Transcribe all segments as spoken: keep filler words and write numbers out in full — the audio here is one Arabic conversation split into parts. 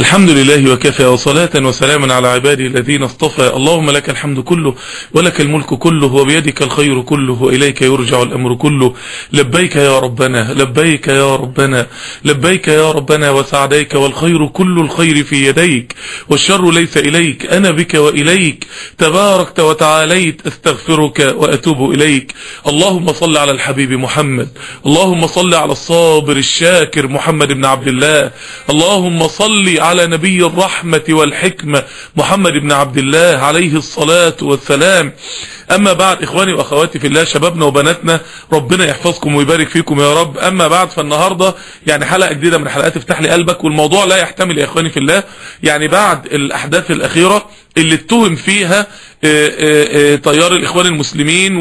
الحمد لله وكفى، وصلاة وسلاما على عباده الذين اصطفى. اللهم لك الحمد كله ولك الملك كله وبيدك الخير كله وإليك يرجع الأمر كله. لبيك يا ربنا، لبيك يا ربنا، لبيك يا ربنا وسعديك، والخير كل الخير في يديك والشر ليس إليك. أنا بك وإليك تباركت وتعاليت، أستغفرك وأتوب إليك. اللهم صل على الحبيب محمد، اللهم صل على الصابر الشاكر محمد بن عبد الله، اللهم صل على نبي الرحمة والحكمة محمد بن عبد الله عليه الصلاة والسلام. أما بعد، إخواني وأخواتي في الله، شبابنا وبناتنا، ربنا يحفظكم ويبارك فيكم يا رب. أما بعد، فالنهاردة يعني حلقة جديدة من حلقات افتح لي قلبك، والموضوع لا يحتمل يا إخواني في الله يعني بعد الأحداث الأخيرة اللي اتهم فيها طيار الإخوان المسلمين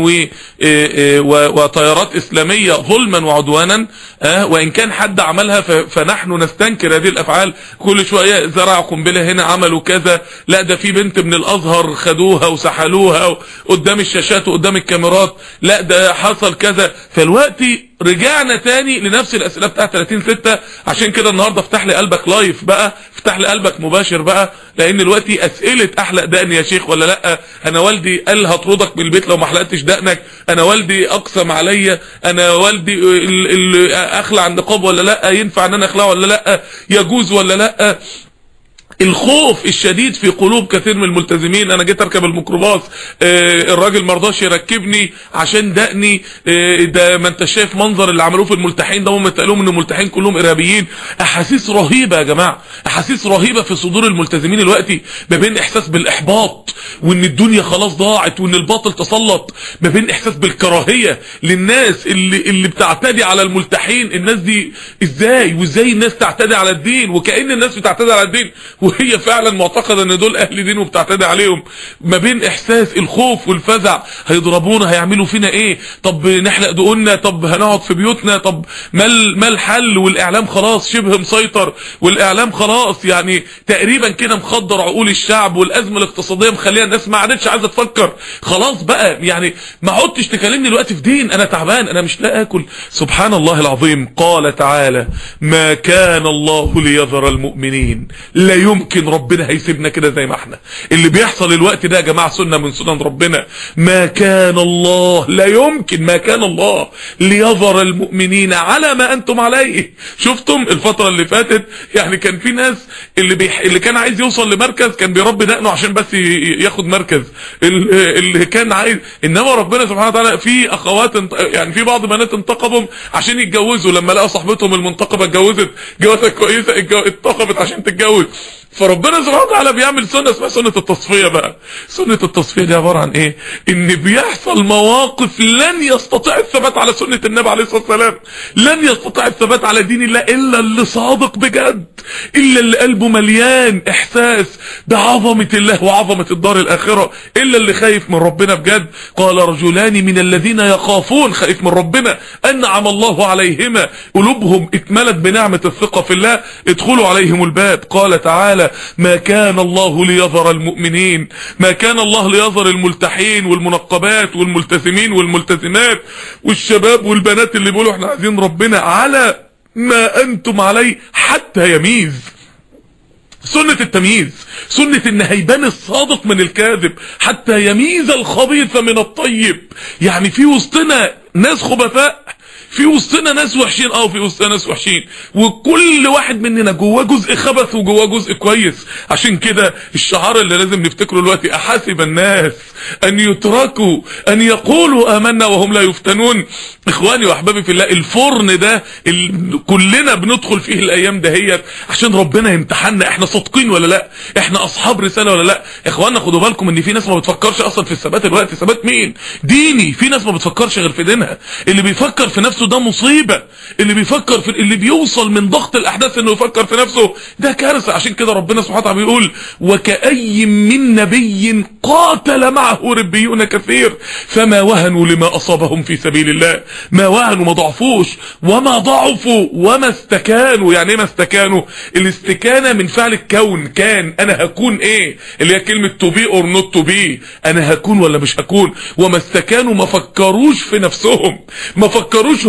وطيارات إسلامية ظلما وعدوانا، وإن كان حد عملها فنحن نستنكر هذه الأفعال. كل شوية زرعوا قنبلة هنا، عملوا كذا، لا ده في بنت من الأزهر خدوها وسحلوها قدام الشاشات وقدام الكاميرات، لا ده حصل كذا. فالوقت رجعنا تاني لنفس الأسئلة بتاع ثلاثين ستة. عشان كده النهاردة افتح لي قلبك لايف بقى، افتح لي قلبك مباشر بقى، لأن دلوقتي أسئلة أحلق دقني يا شيخ ولا لأ، أنا والدي قال هطردك من البيت لو ما حلقتش دقنك، أنا والدي أقسم عليا، أنا والدي اللي أخلع النقاب ولا لأ، ينفع أن أنا أخلعه ولا لأ، يجوز ولا لأ. الخوف الشديد في قلوب كثير من الملتزمين. انا جيت اركب الميكروباص، آه الراجل مرضاش يركبني عشان دقني، آه ده ما انت شايف منظر اللي عملوه في الملتحين ده، هم اتقالوا ان الملتحين كلهم ارهابيين. احاسيس رهيبه يا جماعه، احاسيس رهيبه في صدور الملتزمين دلوقتي، ما بين احساس بالاحباط وان الدنيا خلاص ضاعت وان الباطل تسلط، ما بين احساس بالكراهيه للناس اللي اللي بتعتدي على الملتحين. الناس دي ازاي وازاي الناس تعتدي على الدين، وكأن الناس بتعتدي على الدين وهي فعلا معتقده ان دول اهل دين وبتعتدي عليهم. ما بين احساس الخوف والفزع، هيضربونا، هيعملوا فينا ايه، طب نحلق دقوننا، طب هنقعد في بيوتنا، طب ما ما الحل. والاعلام خلاص شبه مسيطر، والاعلام خلاص يعني تقريبا كده مخدر عقول الشعب، والازمه الاقتصاديه مخليها الناس ما عادتش عايزه تفكر خلاص بقى. يعني ما عدتش تكلمني دلوقتي في دين، انا تعبان، انا مش لاقي اكل. سبحان الله العظيم. قال تعالى: ما كان الله ليذر المؤمنين، لا يمكن ربنا هيسيبنا كده زي ما احنا. اللي بيحصل الوقت ده يا جماعه سنه من سنن ربنا. ما كان الله، لا يمكن، ما كان الله ليذر المؤمنين على ما انتم عليه. شفتم الفتره اللي فاتت يعني كان في ناس اللي بيح... اللي كان عايز يوصل لمركز كان بيربي دقنه عشان بس ياخد مركز، اللي كان عايز. انما ربنا سبحانه وتعالى في اخوات انت... يعني في بعض بنات انتقبهم عشان يتجوزوا، لما لقوا صاحبتهم المنتقبه اتجوزت جوازه كويسه اتنقبت عشان تتجوز. فربنا سبحانه وتعالى بيعمل سنة اسمها سنة التصفية بقى. سنة التصفية دي عبارة عن ايه؟ ان بيحصل مواقف لن يستطيع الثبات على سنة النبي عليه الصلاة والسلام، لن يستطيع الثبات على دين الله الا اللي صادق بجد، الا اللي قلبه مليان احساس بعظمة الله وعظمة الدار الاخرة، الا اللي خايف من ربنا بجد. قال: رجلان من الذين يخافون، خايف من ربنا، انعم الله عليهما، قلوبهم اتملت بنعمة الثقة في الله، ادخلوا عليهم الباب. قال تعالى: ما كان الله ليذر المؤمنين، ما كان الله ليذر الملتحين والمنقبات والملتزمين والملتزمات والشباب والبنات اللي بيقولوا احنا عايزين ربنا على ما انتم عليه حتى يميز. سنة التمييز، سنة ان هيبان الصادق من الكاذب حتى يميز الخبيث من الطيب. يعني في وسطنا ناس خبثاء، في وسطنا ناس وحشين، اه في وسطنا ناس وحشين، وكل واحد مننا جواه جزء خبث وجواه جزء كويس. عشان كده الشعار اللي لازم نفتكره دلوقتي: احاسب الناس ان يتركوا ان يقولوا امنا وهم لا يفتنون. اخواني واحبابي في الله، الفرن ده اللي كلنا بندخل فيه الايام دهيت عشان ربنا يمتحننا، احنا صادقين ولا لا، احنا اصحاب رساله ولا لا. اخواننا خدوا بالكم ان في ناس ما بتفكرش اصلا في الثبات الوقت. ثبات مين؟ ديني. في ناس ما بتفكرش غير في دينها. اللي بيفكر في نفسه ده مصيبه، اللي بيفكر في اللي بيوصل من ضغط الاحداث انه يفكر في نفسه ده كارثه. عشان كده ربنا سبحانه وتعالى بيقول: وكأي من نبي قاتل معه ربيون كثير فما وهنوا لما اصابهم في سبيل الله. ما وهنوا، ما ضعفوش، وما ضعفوا وما استكانوا. يعني ايه ما استكانوا؟ الاستكانه من فعل الكون، كان انا هكون ايه، اللي هي كلمه تو بي اور نوت تو بي، انا هكون ولا مش هكون. وما استكانوا، ما فكروش في نفسهم، ما فكروش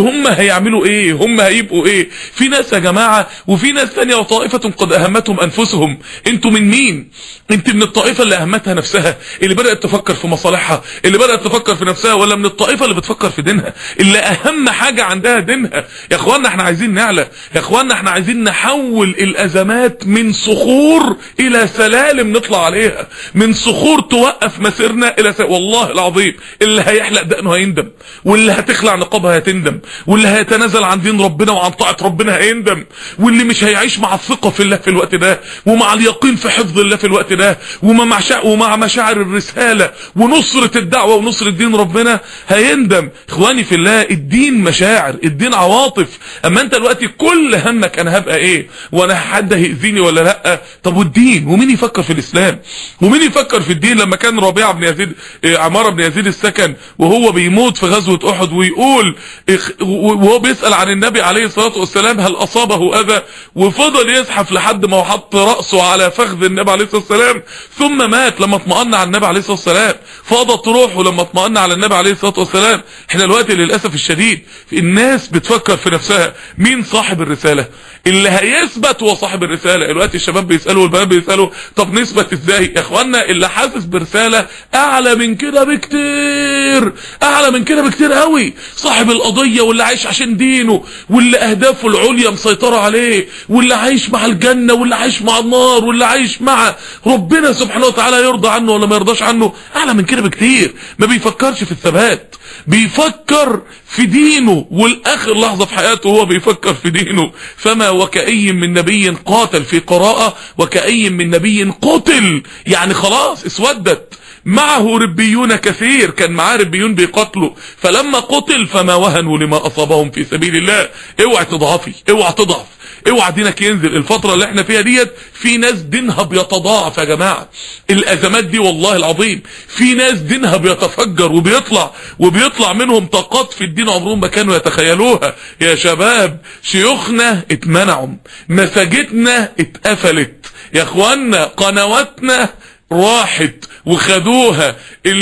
هم هيعملوا ايه، هم هيبقوا ايه. في ناس يا جماعة، وفي ناس ثانيه وطائفة قد اهمتهم انفسهم. انتوا من مين؟ انت من الطائفة اللي اهمتها نفسها، اللي بدأت تفكر في مصالحها، اللي بدأت تفكر في نفسها، ولا من الطائفة اللي بتفكر في دينها، اللي اهم حاجة عندها دينها؟ يا اخوانا احنا عايزين نعلى، يا اخوانا احنا عايزين نحول الازمات من صخور الى سلالم نطلع عليها، من صخور توقف مسيرنا الى س... والله العظيم اللي هيحلق دقنه هيندم، واللي هتخلع نقابها هتندم، واللي هيتنازل عن دين ربنا وعن طاعة ربنا هيندم، واللي مش هيعيش مع الثقة في الله في الوقت ده، ومع اليقين في حفظ الله في الوقت ده، ومع مشاعر ومع مشاعر الرسالة ونصرة الدعوة ونصرة دين ربنا هيندم. اخواني في الله، الدين مشاعر، الدين عواطف. اما انت دلوقتي كل همك انا هبقى ايه، وانا حد هيأذيني ولا لا؟ طب والدين؟ ومين يفكر في الاسلام؟ ومين يفكر في الدين؟ لما كان ربيعة بن يزيد عمارة بن يزيد السكن وهو بيموت في غزوة احد ويقول وهو بيسأل عن النبي عليه الصلاة والسلام هل اصابه اذى، وفضل يزحف لحد ما حط رأسه على فخذ النبي عليه الصلاة والسلام ثم مات لما اطمأن على النبي عليه الصلاة والسلام، فاضت روحه لما اطمأن على النبي عليه الصلاة والسلام. احنا دلوقتي للأسف الشديد الناس بتفكر في نفسها. مين صاحب الرسالة؟ اللي هيثبت هو صاحب الرسالة. دلوقتي الشباب بيسألوا والبنات بيسألوا طب نثبت ازاي؟ يا اخوانا اللي حاسس برسالة اعلى من كده بكتير، اعلى من كده بكتير قوي، صاحب القضية واللي عايش عشان دينه، واللي اهدافه العليا مسيطرة عليه، واللي عايش مع الجنة، واللي عايش مع النار، واللي عايش مع ربنا سبحانه وتعالى يرضى عنه ولا ما يرضاش عنه، اعلى من كده بكتير. ما بيفكرش في الثبات، بيفكر في دينه، والاخر لحظة في حياته هو بيفكر في دينه. فما وكأي من نبي قاتل، في قراءة وكأي من نبي قتل، يعني خلاص اسودت، معه ربيون كثير، كان معاه ربيون بيقتلوا، فلما قتل فما وهنوا لما اصابهم في سبيل الله. اوعى تضعفي، اوعى تضعف، اوعى دينك ينزل. الفترة اللي احنا فيها ديت في ناس دينها بيتضاعف يا جماعة. الازمات دي والله العظيم في ناس دينها بيتفجر وبيطلع وبيطلع منهم طاقات في الدين عمرهم ما كانوا يتخيلوها. يا شباب شيوخنا اتمنعوا، مساجدنا اتقفلت، يا اخوانا قنواتنا راحت وخدوها،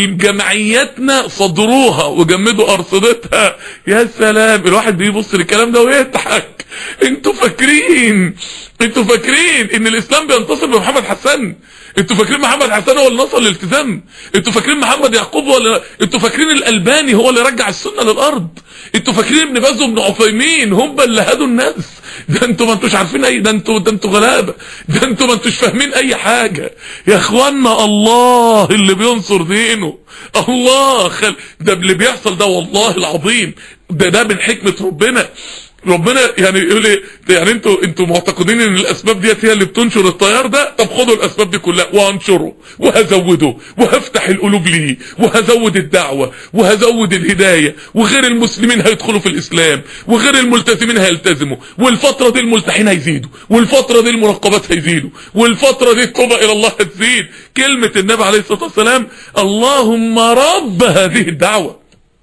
الجمعياتنا صدروها وجمدوا ارصدتها. يا سلام، الواحد بيبص للكلام ده ويضحك. انتوا فاكرين انتوا فاكرين ان الاسلام بينتصر بمحمد حسن؟ انتوا فاكرين محمد حسن هو اللي نصر للالتزام؟ انتوا فاكرين محمد يعقوب ولا انتوا فاكرين الالباني هو اللي رجع السنه للارض؟ انتوا فاكرين ابن باز وابن عثيمين هم اللي هادوا الناس؟ ده انتوا ما انتوش عارفين اي، ده انتوا ده انتوا غلابه، ده انتوا ما انتوش فاهمين اي حاجه. يا اخوانا الله اللي بينصر دينه، الله خل... ده اللي بيحصل ده والله العظيم ده ده من حكمه ربنا. ربنا يعني يقول ايه؟ يعني انتوا انتوا معتقدين ان الاسباب ديت هي اللي بتنشر التيار ده؟ طب خدوا الاسباب دي كلها وهنشره وهزوده وهفتح القلوب ليه وهزود الدعوه وهزود الهدايه، وغير المسلمين هيدخلوا في الاسلام، وغير الملتزمين هيلتزموا، والفتره دي الملتحين هيزيدوا، والفتره دي المراقبات هيزيدوا، والفتره دي التوبه الى الله هتزيد. كلمه النبي عليه الصلاه والسلام اللهم رب هذه الدعوه،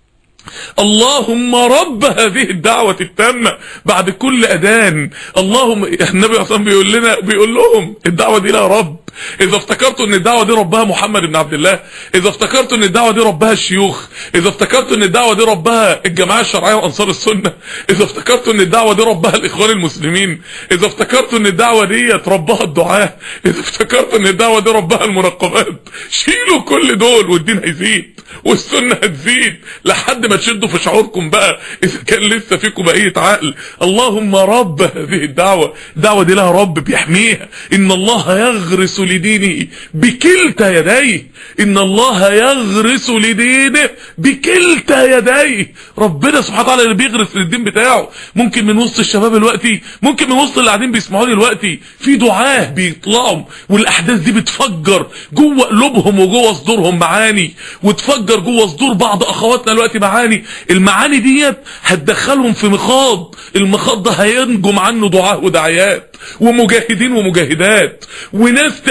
اللهم رب هذه الدعوة التامة بعد كل اذان. اللهم النبي اصلا بيقول لنا بيقول لهم الدعوة دي لها رب. اذا افتكرتوا ان الدعوة دي ربها محمد بن عبد الله، اذا افتكرتوا ان الدعوة دي ربها الشيوخ، اذا افتكرتوا ان الدعوة دي ربها الجماعة الشرعية وانصار السنة، اذا افتكرتوا ان الدعوة دي ربها الاخوان المسلمين، اذا افتكرتوا ان الدعوة دي ربها الدعاة، اذا افتكرتوا ان الدعوة دي ربها المنقبات، شيلوا كل دول والدين هيزيد والسنة هتزيد لحد ما تشدوا في شعوركم بقى اذا كان لسه فيكم بقية عقل. اللهم رب هذه الدعوة، الدعوة دي لها رب بيحميها. ان الله يغرس لدينه بكلتا يديه، ان الله يغرس لدينه بكلتا يديه. ربنا سبحانه وتعالى اللي بيغرس للدين بتاعه. ممكن من وسط الشباب دلوقتي، ممكن من وسط اللي قاعدين بيسمعوني دلوقتي في دعاه بيطلعوا والاحداث دي بتفجر جوه قلوبهم وجوه صدورهم معاني، وتفجر جوه صدور بعض اخواتنا دلوقتي معاني. المعاني ديت هتدخلهم في مخاض، المخاض ده هينجم عنه دعاه وداعيات ومجاهدين ومجاهدات وناس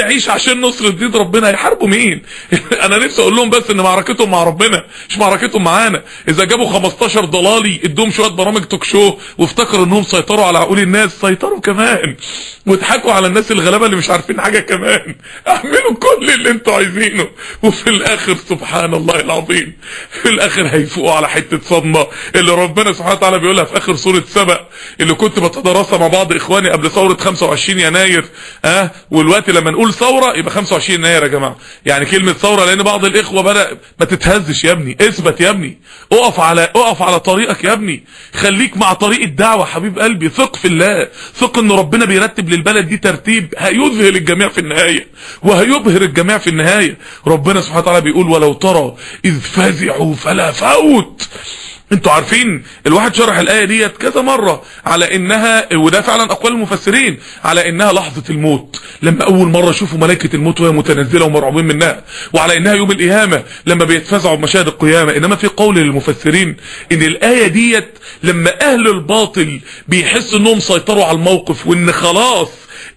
يعيش عشان نصر دين ربنا هيحاربوا مين؟ انا نفسي اقول لهم بس ان معركتهم مع ربنا مش معركتهم معانا. اذا جابوا خمستاشر ضلالي ادوهم شويه برامج توك شو وافتكروا انهم سيطروا على عقول الناس، سيطروا كمان وضحكوا على الناس الغلابه اللي مش عارفين حاجه كمان. اعملوا كل اللي انتوا عايزينه وفي الاخر سبحان الله العظيم في الاخر هيفوقوا على حته صدمه اللي ربنا سبحانه وتعالى بيقولها في اخر سوره سبأ اللي كنت بتدرسها مع بعض اخواني قبل ثوره خمسة وعشرين يناير. اه والوقت لما نقول ثوره يبقى خمسة وعشرين يناير يا جماعه، يعني كلمه ثوره، لان بعض الاخوه بدا ما تتهزش يا ابني، اثبت يا ابني، اقف على اقف على طريقك يا ابني، خليك مع طريق الدعوه حبيب قلبي، ثق في الله، ثق ان ربنا بيرتب للبلد دي ترتيب هيذهل الجميع في النهايه وهيبهر الجميع في النهايه. ربنا سبحانه وتعالى بيقول ولو ترى اذ فزعوا فلا فوت. انتوا عارفين الواحد شرح الآية ديت كذا مرة على انها، وده فعلا اقوال المفسرين، على انها لحظة الموت لما اول مرة يشوفوا ملائكة الموت وهي متنزلة ومرعوبين منها، وعلى انها يوم القيامة لما بيتفزعوا بمشاهد القيامة. انما في قول للمفسرين ان الآية ديت لما اهل الباطل بيحسوا انهم سيطروا على الموقف وان خلاص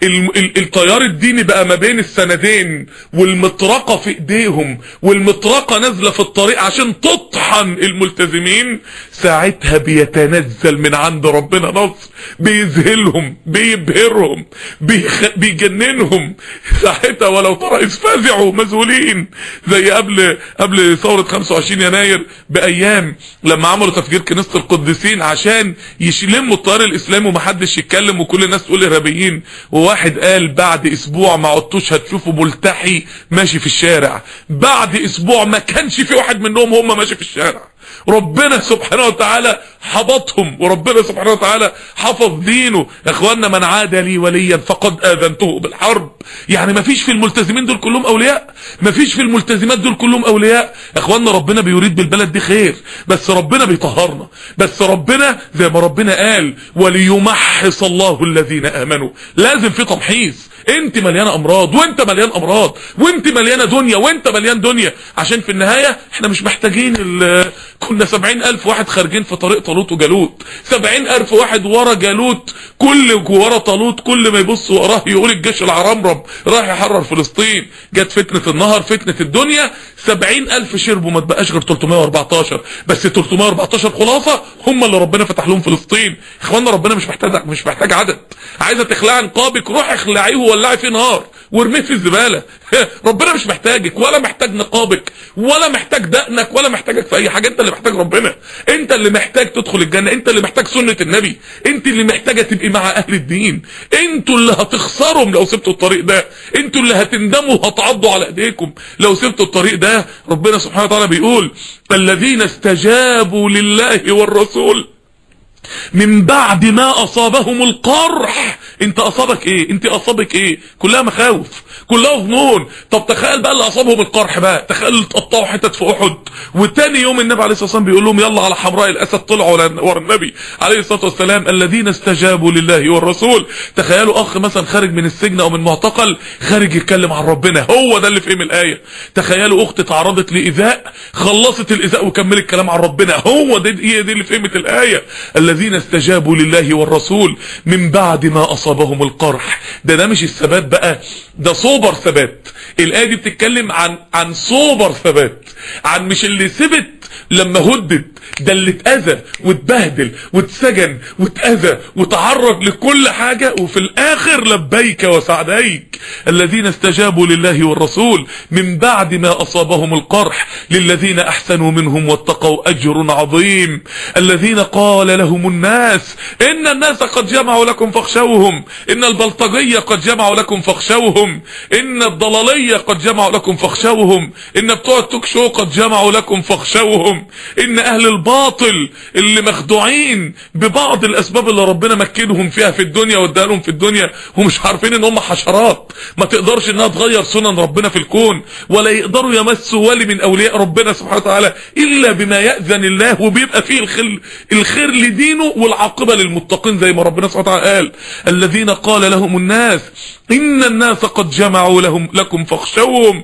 التيار الديني بقى ما بين السندين والمطرقة في ايديهم والمطرقة نازلة في الطريق عشان تطحن الملتزمين، ساعتها بيتنزل من عند ربنا نصر بيذهلهم بيبهرهم بيخ... بيجننهم. ساعتها ولو ترى إذ فزعوا مذهولين، زي قبل قبل ثورة خمسة وعشرين يناير بأيام لما عملوا تفجير كنيسة القديسين عشان يشلموا التيار الإسلامي ومحدش يتكلم وكل الناس تقول إرهابيين، وواحد قال بعد اسبوع ما عدتوش هتشوفوا ملتحي ماشي في الشارع. بعد اسبوع ما كانش في واحد منهم هم ماشي في الشارع. ربنا سبحانه وتعالى حبطهم وربنا سبحانه وتعالى حفظ دينه. يا اخوانا من عاد لي وليا فقد اذنته بالحرب. يعني ما فيش في الملتزمين دول كلهم اولياء، ما فيش في الملتزمات دول كلهم اولياء. يا اخوانا ربنا بيريد بالبلد دي خير، بس ربنا بيطهرنا، بس ربنا زي ما ربنا قال وليمحص الله الذين امنوا. لازم في تمحيص. انت مليانه امراض وانت مليان امراض وانت مليانه دنيا وانت مليان دنيا، عشان في النهايه احنا مش محتاجين. كنا سبعين الف واحد خارجين في طريق طالوت وجالوت، سبعين الف واحد ورا جالوت، كل ورا طالوت كل ما يبص وراه يقول الجيش العرمرم راح يحرر فلسطين. جت فتنه النهر فتنه الدنيا، سبعين الف شربوا ما تبقاش غير تلتمية واربعتاشر، بس تلتمية واربعتاشر خلاصه هم اللي ربنا فتح لهم فلسطين. اخوانا ربنا مش محتاج مش محتاج عدد. عايزه تخلعي نقابك روح اخلعيه وولعي فيه نار وارميه في الزباله. ربنا مش محتاجك ولا محتاج نقابك ولا محتاج دقنك ولا محتاجك في اي حاجه. انت اللي محتاج ربنا، انت اللي محتاج تدخل الجنه، انت اللي محتاج سنه النبي، انت اللي محتاجه تبقي مع اهل الدين. انتوا اللي هتخسرهم لو سبتوا الطريق ده، انتوا اللي هتندموا وهتعضوا على ايديكم لو سبتوا الطريق ده. ربنا سبحانه وتعالى بيقول الذين استجابوا لله والرسول من بعد ما اصابهم القرح. انت اصابك ايه؟ انت اصابك ايه؟ كلها مخاوف كلها ظنون. طب تخيل بقى اللي اصابهم القرح بقى، تخيل تقطعوا حتت في احد وتاني يوم النبي عليه الصلاه والسلام بيقول لهم يلا على حمراء الاسد طلعوا ورا النبي عليه الصلاه والسلام الذين استجابوا لله والرسول. تخيلوا اخ مثلا خارج من السجن او من معتقل خارج يتكلم عن ربنا، هو ده اللي فهم الايه. تخيلوا اخت تعرضت لايذاء خلصت الايذاء وكملت الكلام عن ربنا، هو ده هي دي اللي فهمت الايه. الذين استجابوا لله والرسول من بعد ما اصابهم القرح. ده ده مش الثبات بقى، ده صوبر ثبات. الايه دي بتتكلم عن عن صوبر ثبات، عن مش اللي ثبت لما هدد، ده اللي اتأذى واتبهدل واتسجن واتأذى وتعرض لكل حاجة وفي الاخر لبيك وسعديك. الذين استجابوا لله والرسول من بعد ما اصابهم القرح للذين احسنوا منهم واتقوا اجر عظيم. الذين قال لهم الناس ان الناس قد جمعوا لكم فاخشوهم، ان البلطجية قد جمعوا لكم فاخشوهم، ان الضلالية قد جمعوا لكم فاخشوهم، ان بتوع التوك شو قد جمعوا لكم فاخشوهم، ان اهل الباطل اللي مخدوعين ببعض الاسباب اللي ربنا مكنهم فيها في الدنيا وادالهم في الدنيا ومش عارفين ان هم حشرات ما تقدرش انها تغير سنن ربنا في الكون، ولا يقدروا يمسوا ولي من اولياء ربنا سبحانه وتعالى الا بما يأذن الله، وبيبقى فيه الخير الخير لدين دينه، والعاقبة للمتقين زي ما ربنا سبحانه وتعالى قال الذين قال لهم الناس إن الناس قد جمعوا لهم لكم فاخشوهم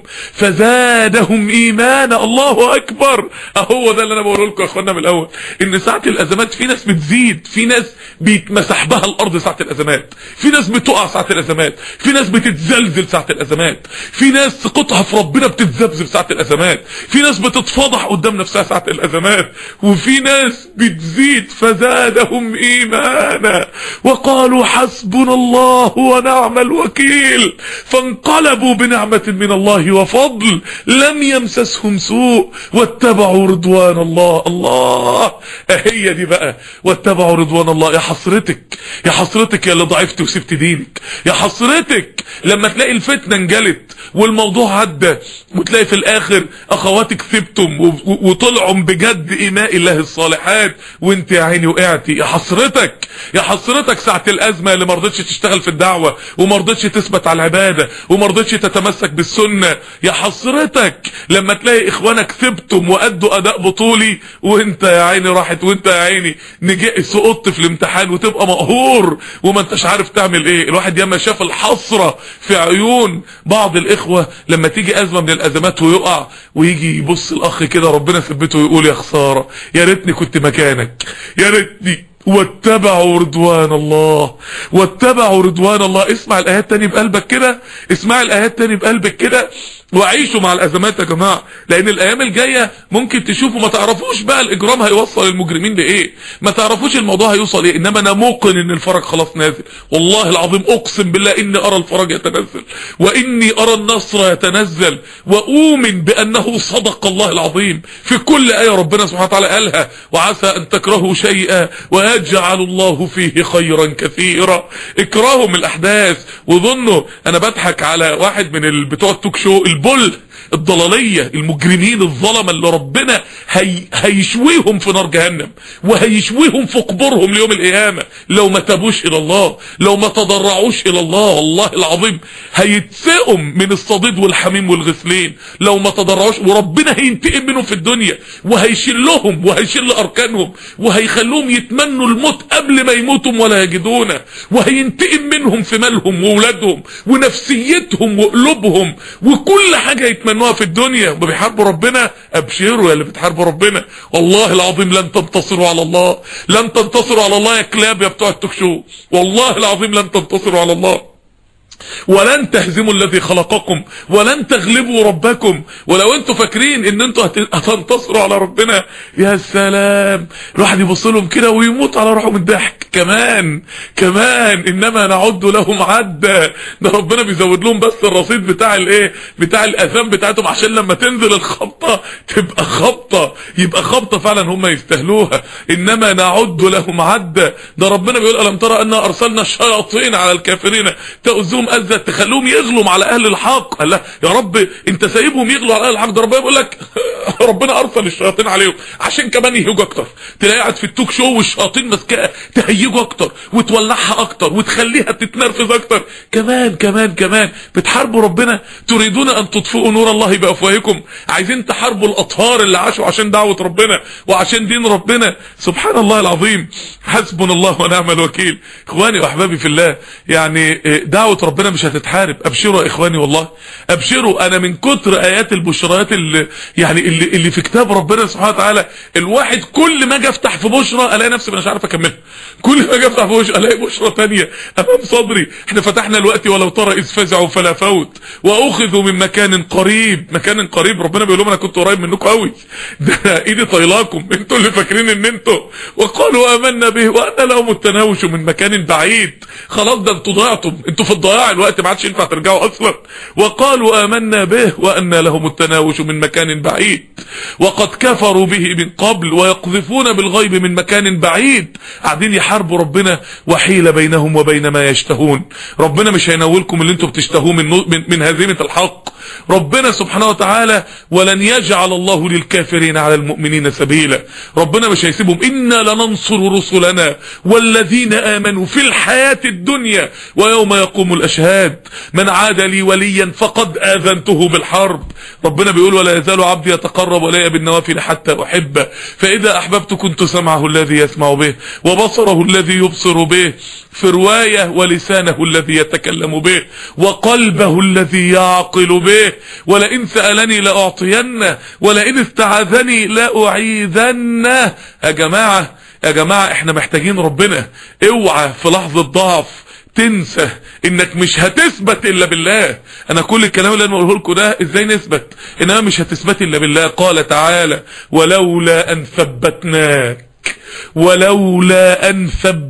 فزادهم إيمانا. الله أكبر. أهو ده اللي أنا بقوله لكم يا أخوانا من الأول، إن ساعة الأزمات في ناس بتزيد، في ناس بيتمسح بها الأرض ساعة الأزمات، في ناس بتقع ساعة الأزمات، في ناس بتتزلزل ساعة الأزمات، في ناس ثقتها في ربنا بتتذبذب ساعة الأزمات، في ناس بتتفضح قدام نفسها ساعة الأزمات، وفي ناس بتزيد فزادهم إيمانا وقالوا حسبنا الله ونعم الوكيل فانقلبوا بنعمة من الله وفضل لم يمسسهم سوء واتبعوا رضوان الله. الله هي دي بقى، واتبعوا رضوان الله. يا حسرتك يا حسرتك يا اللي ضعفت وسبت دينك، يا حسرتك لما تلاقي الفتنة انجلت والموضوع عدى وتلاقي في الاخر اخواتك سبتم وطلعوا بجد إيماء الله الصالحات وانت يا عيني وقعتي. يا حسرتك يا حسرتك ساعة الازمة اللي مرضتش تشتغل في الدعوة ومرضتش تثبت على العبادة ومرضتش تتمسك بالسنة. يا حسرتك لما تلاقي اخوانك سبتم وادوا اداء بطولي وانت يا عيني راحت، وانت يا عيني نجي سقطت في الامتحان وتبقى مقهور وما انتش عارف تعمل ايه. الواحد ياما شاف الحسرة في عيون بعض الاخوة لما تيجي ازمة من الازمات ويقع ويجي يبص الاخ كده ربنا ثبته ويقول يا خسارة، يا ريتني كنت مكانك، يا ريتني. واتبعوا رضوان الله واتبعوا رضوان الله. اسمع الايات تاني بقلبك كده، اسمع الايات تاني بقلبك كده وعيشوا مع الازمات يا جماعه، لان الايام الجايه ممكن تشوفوا ما تعرفوش بقى الاجرام هيوصل المجرمين لايه، ما تعرفوش الموضوع هيوصل ايه، انما انا موقن ان الفرج خلاص نازل. والله العظيم اقسم بالله اني ارى الفرج يتنزل واني ارى النصر يتنزل واؤمن بانه صدق الله العظيم في كل ايه ربنا سبحانه وتعالى قالها. وعسى ان تكرهوا شيئا ويجعل الله فيه خيرا كثيرا. اكرهوا من الاحداث وظنوا انا بضحك على واحد من بتوع التوك شو البل الضلالية المجرمين الظلمة اللي ربنا هي هيشويهم في نار جهنم وهيشويهم في قبورهم ليوم القيامة لو ما تابوش الى الله، لو ما تضرعوش الى الله. والله العظيم هيتسقم من الصديد والحميم والغسلين لو ما تضرعوش، وربنا هينتقم منهم في الدنيا وهيشلهم وهيشل اركانهم وهيخلوهم يتمنوا الموت قبل ما يموتوا ولا يجدونه، وهينتقم منهم في مالهم وولادهم ونفسيتهم وقلوبهم وكل حاجة يتمنوها في الدنيا. وبيحاربوا ربنا. ابشروا يا اللي بتحاربوا ربنا، والله العظيم لن تنتصروا على الله، لن تنتصروا على الله يا كلاب يا بتوع التوك شو، والله العظيم لن تنتصروا على الله ولن تهزموا الذي خلقكم ولن تغلبوا ربكم. ولو انتوا فاكرين ان انتوا هتنتصروا على ربنا يا سلام، الواحد يبص لهم كده ويموت على روحه من الضحك. كمان كمان انما نعد لهم عدا، ده ربنا بيزود لهم بس الرصيد بتاع الايه بتاع الاثام بتاعتهم عشان لما تنزل الخبطه تبقى خبطه، يبقى خبطه فعلا هم يستاهلوها. انما نعد لهم عدا، ده ربنا بيقول الم ترى ان ارسلنا الشياطين على الكافرين تؤذهم أذى تخلوهم يغلوا على اهل الحق. قال لا يا رب انت سايبهم يغلوا على اهل الحق، ده ربنا بيقول لك ربنا ارسل الشياطين عليهم عشان كمان يهيجوا اكتر. تلاقي قاعد في التوك شو والشياطين ماسكاها تهيجوا اكتر وتولعها اكتر وتخليها تتنرفز اكتر. كمان كمان كمان بتحاربوا ربنا. تريدون ان تطفئوا نور الله بافواهكم، عايزين تحاربوا الاطهار اللي عاشوا عشان دعوة ربنا وعشان دين ربنا. سبحان الله العظيم. حسبنا الله ونعم الوكيل. اخواني واحبابي في الله، يعني دعوة ربنا مش هتتحارب. ابشروا يا اخواني والله ابشروا. انا من كتر ايات البشرات اللي يعني اللي, اللي في كتاب ربنا سبحانه وتعالى، الواحد كل ما اجي افتح في بشرى الاقي نفسي مش عارف اكملها، كل ما اجي افتح في بشرى الاقي بشرى ثانيه امام صدري. احنا فتحنا الوقت ولو ترى اذ فزعوا فلا فوت واخذوا من مكان قريب. مكان قريب ربنا بيقول لهم انا كنت قريب منكم قوي، ده ايدي طايلاكم، انتوا اللي فاكرين ان انتوا. وقالوا امنا به وان لهم التناوش من مكان بعيد. خلاص ده انتوا ضيعتم، انتوا في الضياع، الوقت ما عادش ينفع ترجعوا اصلا. وقالوا آمنا به وأن لهم التناوش من مكان بعيد وقد كفروا به من قبل ويقذفون بالغيب من مكان بعيد. قاعدين يحاربوا ربنا وحيل بينهم وبين ما يشتهون. ربنا مش هينولكم اللي انتوا بتشتهوه من, من, من هزيمة الحق. ربنا سبحانه وتعالى ولن يجعل الله للكافرين على المؤمنين سبيلا. ربنا مش هيسيبهم. إنا لننصر رسلنا والذين آمنوا في الحياة الدنيا ويوم يقوم الأشهاد. الاشهاد، من عاد لي وليا فقد اذنته بالحرب. ربنا بيقول ولا يزال عبدي يتقرب الي بالنوافل حتى احبه، فاذا احببت كنت سمعه الذي يسمع به وبصره الذي يبصر به، في رواية ولسانه الذي يتكلم به وقلبه الذي يعقل به، ولئن سألني لأعطينه ولئن استعاذني لأعيذنه. يا جماعة يا جماعة احنا محتاجين ربنا. اوعى في لحظة ضعف تنسى انك مش هتثبت الا بالله. انا كل الكلام اللي انا بقوله لكم ده ازاي نثبت، انما مش هتثبت الا بالله. قال تعالى ولولا ان ثبتناك ولولا ان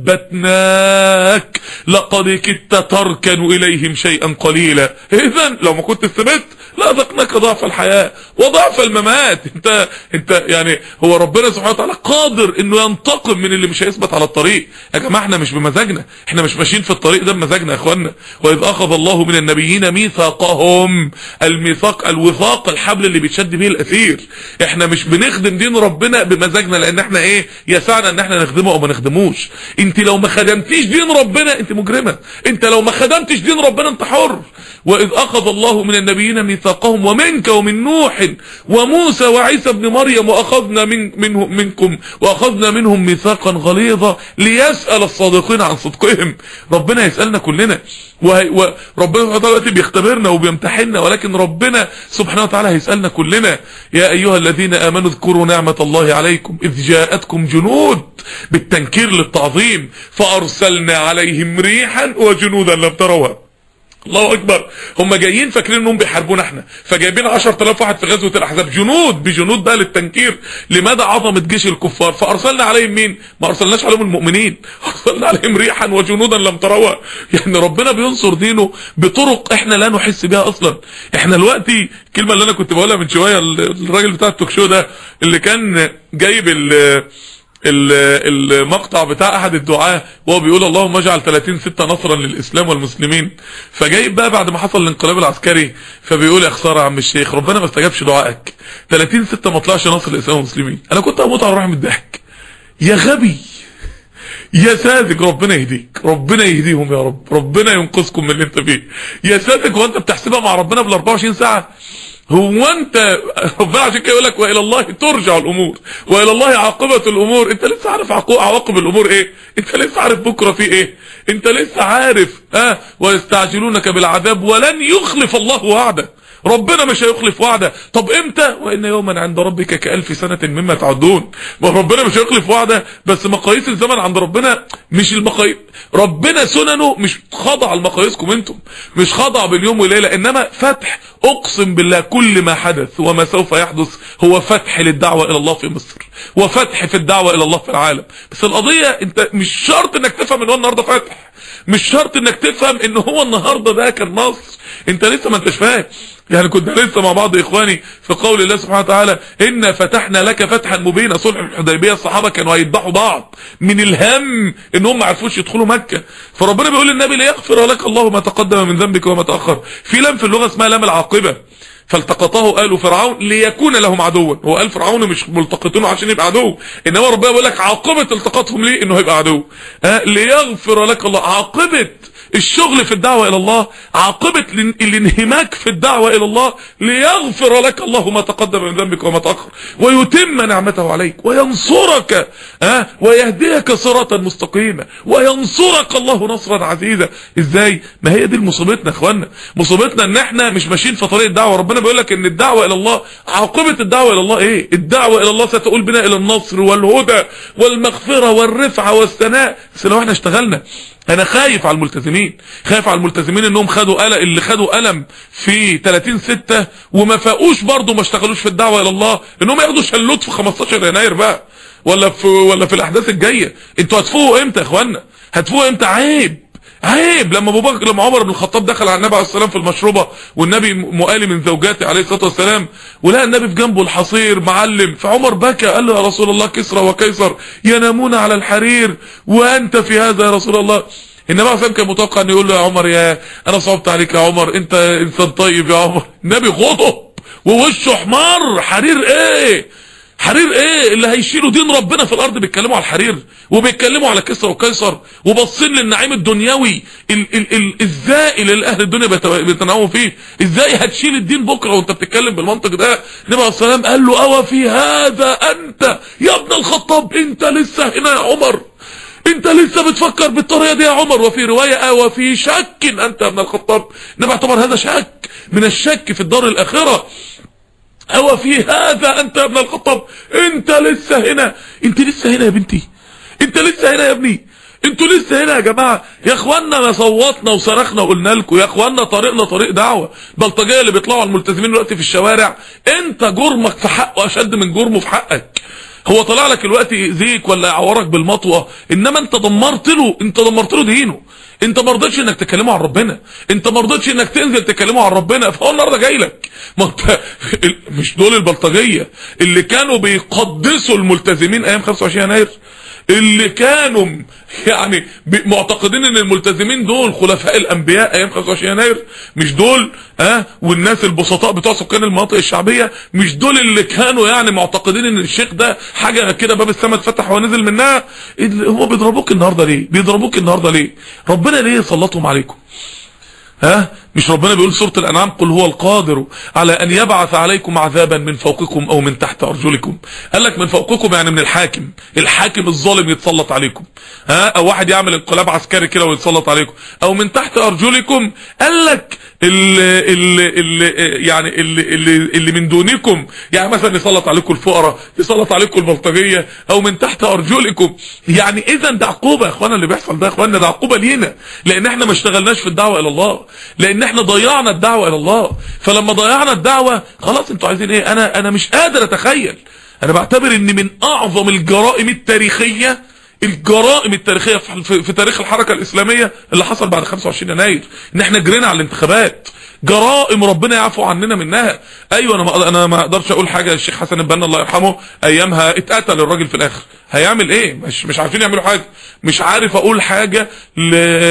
ثبتناك لقد كدت تركن اليهم شيئا قليلا. اذا لو ما كنت ثبت لأذقناك ضعف الحياة وضعف الممات. انت انت يعني هو ربنا سبحانه وتعالى قادر انه ينتقم من اللي مش هيثبت على الطريق. يا جماعه احنا مش بمزاجنا، احنا مش ماشيين في الطريق ده بمزاجنا يا اخوانا. واذ اخذ الله من النبيين ميثاقهم، الميثاق الوثاق الحبل اللي بيتشد بيه الاسير. احنا مش بنخدم دين ربنا بمزاجنا لان احنا ايه يسعنا ان احنا نخدمه او ما نخدموش. انت لو ما خدمتيش دين ربنا انت مجرمه، انت لو ما خدمتش دين ربنا انت حر. واذ اخذ الله من النبيين ميثاقهم ومنك ومن نوح وموسى وعيسى ابن مريم واخذنا من منهم منكم واخذنا منهم ميثاقا غليظا ليسأل الصادقين عن صدقهم. ربنا يسألنا كلنا، وربنا سبحانه وتعالى بيختبرنا وبيمتحننا، ولكن ربنا سبحانه وتعالى هيسألنا كلنا. يا ايها الذين امنوا اذكروا نعمة الله عليكم اذ جاءتكم جنود، بالتنكير للتعظيم، فارسلنا عليهم ريحا وجنودا لم تروها. الله اكبر. هم جايين فاكرين انهم بيحاربونا احنا، فجايبين عشرة آلاف واحد في غزوه الاحزاب، جنود بجنود بقى للتنكير لمدى عظمه جيش الكفار. فارسلنا عليهم مين؟ ما ارسلناش عليهم المؤمنين، ارسلنا عليهم ريحا وجنودا لم تروها. يعني ربنا بينصر دينه بطرق احنا لا نحس بها اصلا. احنا دلوقتي الكلمه اللي انا كنت بقولها من شويه، الراجل بتاع التوك شو ده اللي كان جايب ال المقطع بتاع احد الدعاة وهو بيقول اللهم اجعل ثلاثين ستة نصرا للاسلام والمسلمين، فجايب بقى بعد ما حصل الانقلاب العسكري فبيقول يا خساره يا عم الشيخ ربنا ما استجابش دعائك، ثلاثين ستة ما طلعش نصر للاسلام والمسلمين. انا كنت هموت على روحي من الضحك. يا غبي يا ساذج، ربنا يهديك، ربنا يهديهم يا رب، ربنا ينقذكم من اللي انت فيه. يا ساذج وانت بتحسبها مع ربنا بال أربعة وعشرين ساعة؟ هو انت ربنا عشان كده يقول لك والى الله ترجع الامور والى الله عاقبه الامور. انت لسه عارف عواقب الامور ايه؟ انت لسه عارف بكره في ايه؟ انت لسه عارف اه ويستعجلونك بالعذاب ولن يخلف الله وعده. ربنا مش هيخلف وعده. طب امتى؟ وان يوما عند ربك كألف سنة مما تعدون. ما ربنا مش هيخلف وعده، بس مقاييس الزمن عند ربنا مش المقاييس. ربنا سننه مش خاضعه لمقاييسكم انتم، مش خاضعه باليوم والليله، انما فتح. اقسم بالله كل ما حدث وما سوف يحدث هو فتح للدعوه الى الله في مصر، وفتح في الدعوه الى الله في العالم. بس القضيه انت مش شرط انك تفهم ان هو النهارده فتح، مش شرط انك تفهم ان هو النهارده ده كان نصر. انت لسه ما انتش فاهم. يعني كنت لسه مع بعض اخواني في قول الله سبحانه وتعالى إنا فتحنا لك فتحا مبينا. صلح الحديبيه الصحابه كانوا هيذبحوا بعض من الهم انهم ما عرفوش يدخلوا مكه، فربنا بيقول للنبي ليغفر لك الله ما تقدم من ذنبك وما تاخر. في لام في اللغه اسمها لام العاقبه. فالتقطه آل فرعون ليكون لهم عدوا. هو آل فرعون مش ملتقطينه عشان يبقى عدو، انما ربنا بيقول لك عاقبه التقاطهم ليه؟ انه هيبقى عدو. ها ليغفر لك الله. عاقبه الشغل في الدعوة الى الله، عاقبة الانهماك في الدعوة الى الله، ليغفر لك الله ما تقدم من ذنبك وما تأخر ويتم نعمته عليك وينصرك ها ويهديك صراطا مستقيما وينصرك الله نصرا عزيزا. ازاي؟ ما هي دي مصيبتنا يا اخوانا. مصيبتنا ان احنا مش ماشيين في طريق الدعوة. ربنا بيقول لك ان الدعوة الى الله، عاقبة الدعوة الى الله ايه؟ الدعوة الى الله ستقول بنا الى النصر والهدى والمغفرة والرفعة والثناء. بس لو احنا اشتغلنا. انا خايف على الملتزمين، خايف على الملتزمين انهم خدوا قلم، اللي خدوا قلم في ثلاثين ستة وما فاقوش برضه ما اشتغلوش في الدعوه الى الله، انهم ياخدوا شلوت في خمستاشر يناير بقى، ولا في ولا في الاحداث الجايه. انتوا هتفوقوا امتى يا اخوانا؟ هتفوقوا امتى؟ عيب عيب. لما ابو بكر لما عمر بن الخطاب دخل على النبي عليه الصلاه والسلام في المشروبه، والنبي مؤالي من زوجاته عليه الصلاه والسلام، ولقى النبي في جنبه الحصير معلم، فعمر بكى قال له يا رسول الله كسرى وقيصر ينامون على الحرير وانت في هذا يا رسول الله. النبي عليه الصلاه والسلام كان متوقع ان يقول له يا عمر يا انا صعبت عليك يا عمر، انت انسان طيب يا عمر. النبي غضب ووشه احمر. حرير ايه؟ حرير ايه اللي هيشيلوا دين ربنا في الارض؟ بيتكلموا على الحرير وبيتكلموا على كسرى وقيصر وباصين للنعيم الدنيوي ال ال ال الزائل اللي اهل الدنيا بيتنعموا فيه. ازاي هتشيل الدين بكره وانت بتتكلم بالمنطق ده؟ النبي عليه الصلاه والسلام قال له أو في هذا انت يا ابن الخطاب؟ انت لسه هنا يا عمر؟ انت لسه بتفكر بالطريقه دي يا عمر؟ وفي روايه أو في شك انت يا ابن الخطاب. النبي اعتبر هذا شك من الشك في الدار الاخره. أو في هذا انت يا ابن الخطاب؟ انت لسه هنا؟ انت لسه هنا يا بنتي؟ انت لسه هنا يا ابني؟ انتوا لسه هنا يا جماعه؟ يا اخوانا ما صوتنا وصرخنا وقلنا لكم يا اخوانا طريقنا طريق دعوه. بلطجيه اللي بيطلعوا على الملتزمين دلوقتي في الشوارع، انت جرمك في حقه اشد من جرمه في حقك. هو طلع لك دلوقتي يأذيك ولا يعورك بالمطوه، انما انت دمرت له، انت دمرت له دينه. انت ما رضيتش انك تكلمه عن ربنا، انت ما رضيتش انك تنزل تكلمه عن ربنا، فهو النهارده جاي لك. ما انت مش دول البلطجيه اللي كانوا بيقدسوا الملتزمين ايام خمسة وعشرين يناير، اللي كانوا يعني معتقدين ان الملتزمين دول خلفاء الانبياء ايام خمسة وعشرين يناير؟ مش دول ها أه؟ والناس البسطاء بتوع سكان المناطق الشعبيه، مش دول اللي كانوا يعني معتقدين ان الشيخ ده حاجه كده باب السماء اتفتح ونزل منها؟ هم بيضربوك النهارده ليه؟ بيضربوك النهارده ليه؟ ربنا ليه سلطهم عليكم؟ ها مش ربنا بيقول سورة الانعام قل هو القادر على ان يبعث عليكم عذابا من فوقكم او من تحت ارجلكم؟ قال لك من فوقكم يعني من الحاكم، الحاكم الظالم يتسلط عليكم، ها او واحد يعمل انقلاب عسكري كده ويتسلط عليكم، او من تحت ارجلكم قال لك اللي, اللي, اللي يعني اللي, اللي, اللي من دونكم، يعني مثلا يسلط عليكم الفقراء، يسلط عليكم البلطجيه، او من تحت ارجلكم. يعني اذا ده عقوبه يا اخوانا، اللي بيحصل ده يا اخوانا ده عقوبه لينا، لان احنا ما اشتغلناش في الدعوه الى الله، لان احنا ضيعنا الدعوه الى الله. فلما ضيعنا الدعوه خلاص انتوا عايزين ايه؟ انا انا مش قادر اتخيل. انا بعتبر ان من اعظم الجرائم التاريخيه، الجرائم التاريخيه في, في تاريخ الحركه الاسلاميه اللي حصل بعد خمسة وعشرين يناير، ان احنا جرينا على الانتخابات. جرائم ربنا يعفو عننا منها. ايوه انا ما انا ما اقدرش اقول حاجه. الشيخ حسن البنا الله يرحمه ايامها اتقتل الراجل في الاخر، هيعمل ايه؟ مش مش عارفين يعملوا حاجه. مش عارف اقول حاجه ل